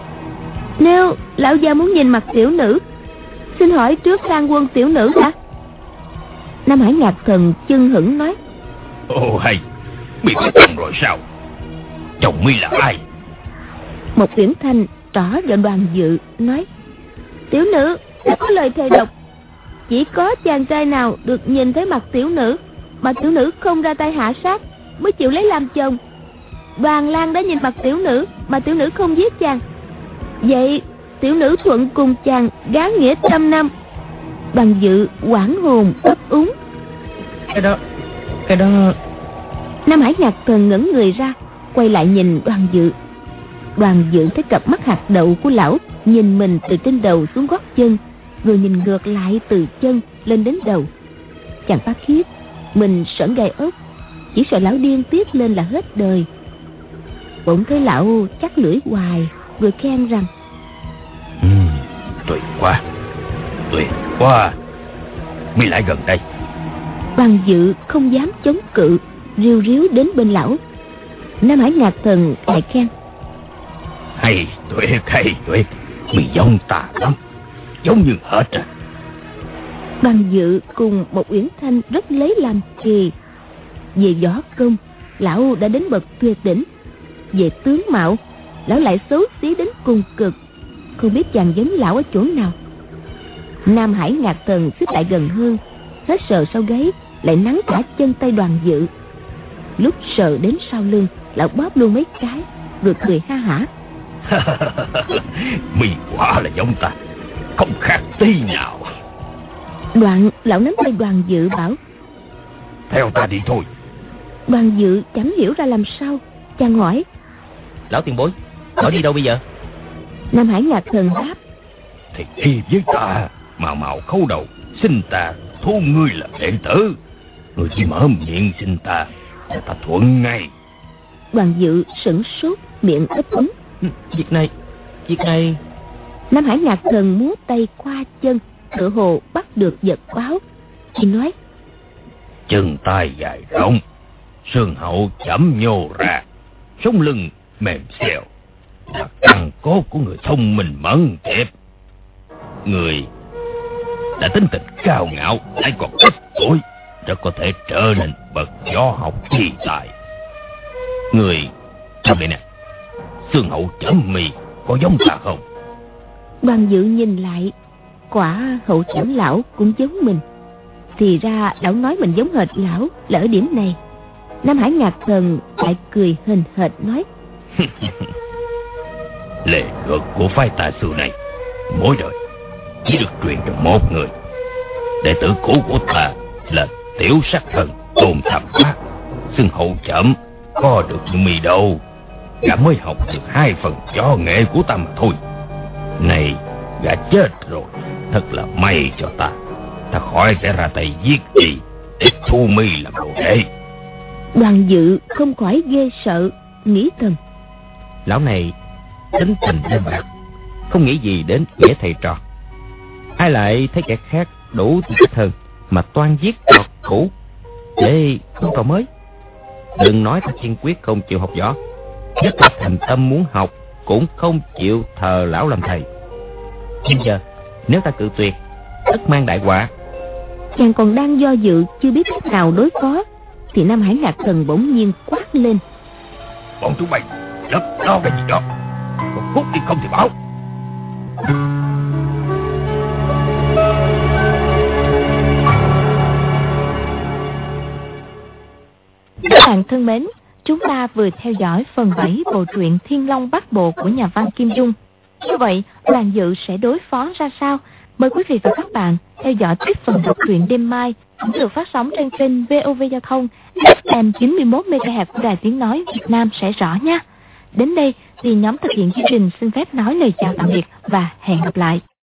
nếu lão gia muốn nhìn mặt tiểu nữ, xin hỏi trước Lan Quân tiểu nữ hả? Nam Hải Ngạc Thần chưng hửng nói: Ồ hay, biết cái chồng rồi sao? Chồng mi là ai? Một Uyển Thanh trỏ vào Đoàn Dự nói: tiểu nữ đã có lời thề độc, chỉ có chàng trai nào được nhìn thấy mặt tiểu nữ mà tiểu nữ không ra tay hạ sát mới chịu lấy làm chồng. Đoàn Lang đã nhìn mặt tiểu nữ mà tiểu nữ không giết chàng, vậy tiểu nữ thuận cùng chàng gán nghĩa trăm năm. Đoàn Dự hoảng hồn ấp úng. Cái đó Nam Hải Ngạc Thần ngẩn người ra, quay lại nhìn Đoàn Dự. Đoàn Dự thấy cặp mắt hạt đậu của lão nhìn mình từ trên đầu xuống gót chân, rồi nhìn ngược lại từ chân lên đến đầu. Chàng phát khiếp, mình sởn gai ốc, chỉ sợ lão điên tiết lên là hết đời. Bỗng thấy lão chắc lưỡi hoài, rồi khen rằng: tuyệt quá, mi lại gần đây. Đoàn Dự không dám chống cự, riu riu đến bên lão. Nam Hải Ngạc Thần lại khen: hay tuyệt, mi giống ta lắm, giống như hệt à. Đoàn Dự cùng một Uyển Thanh rất lấy làm kỳ. Về võ công, lão đã đến bậc tuyệt đỉnh. Về tướng mạo, lão lại xấu xí đến cùng cực, không biết chàng giống lão ở chỗ nào. Nam Hải Ngạc Thần xích lại gần hơn, hết sờ sau gáy, lại nắn cả chân tay Đoàn Dự. Lúc sờ đến sau lưng, lão bóp luôn mấy cái, rồi cười ha hả: mi quả là giống ta, không khác tí nào. Đoạn lão nắm tay Đoàn Dự bảo: theo ta đi thôi. Đoàn Dự chẳng hiểu ra làm sao, chàng hỏi: lão tiền bối, lão đi đâu bây giờ? Nam Hải Ngạc Thần đáp: thì đi với ta, màu khấu đầu, xin ta thu ngươi là đệ tử. Ngươi chỉ mở miệng xin ta là ta thuận ngay. Đoàn Dự sửng sốt, miệng ấp úng. Việc này Nam Hải Ngạc Thần múa tay qua chân, tựa hồ bắt được vật báo. Chỉ nói: chân tay dài rộng, xương hậu chẩm nhô ra, sống lưng mềm xèo, là căn cốt của người thông minh mẫn tiệp. Người đã tính tình cao ngạo, lại còn ít tuổi, rất có thể trở nên bậc võ học kỳ tài. Người trong đây nè, xương hậu chẩm mi có giống ta không? Đoàn Dự nhìn lại, quả hậu chẩm lão cũng giống mình. Thì ra lão nói mình giống hệt lão là ở điểm này. Nam Hải Ngạc Thần lại cười hền hệt nói: lệ luật của phái ta xưa này, mỗi đời chỉ được truyền cho một người. Đệ tử cũ của ta là Tiểu Sắc Thần Tôn Thập Bát, xưng hậu chẩm có được như mì đâu. Gã mới học được 2 phần võ nghệ của ta mà thôi. Này gã chết rồi, thật là may cho ta. Ta khỏi sẽ ra tay giết gì để thu mi làm đồ đệ. Đoàn Dự không khỏi ghê sợ, nghĩ thầm: lão này tính tình đơn bạc, không nghĩ gì đến nghĩa thầy trò. Ai lại thấy kẻ khác đủ tư cách hơn mà toan giết trò cũ để không trò mới. Đừng nói ta kiên quyết không chịu học võ, nhất là thành tâm muốn học cũng không chịu thờ lão làm thầy. Bây giờ nếu ta cự tuyệt, tất mang đại họa. Chàng còn đang do dự chưa biết cách nào đối phó, thì Nam Hải Ngạc Thần bỗng nhiên quát lên: Bọn chúng mày lật lo cái gì đó, còn cút đi không thì báo. Các bạn thân mến, chúng ta vừa theo dõi phần 7 bộ truyện Thiên Long Bát Bộ của nhà văn Kim Dung. Như vậy, Đoàn Dự sẽ đối phó ra sao? Mời quý vị và các bạn theo dõi tiếp phần đọc truyện đêm mai cũng được phát sóng trên kênh VOV Giao thông FM 91 MHz của Đài Tiếng nói Việt Nam sẽ rõ nha. Đến đây thì nhóm thực hiện chương trình xin phép nói lời chào tạm biệt và hẹn gặp lại.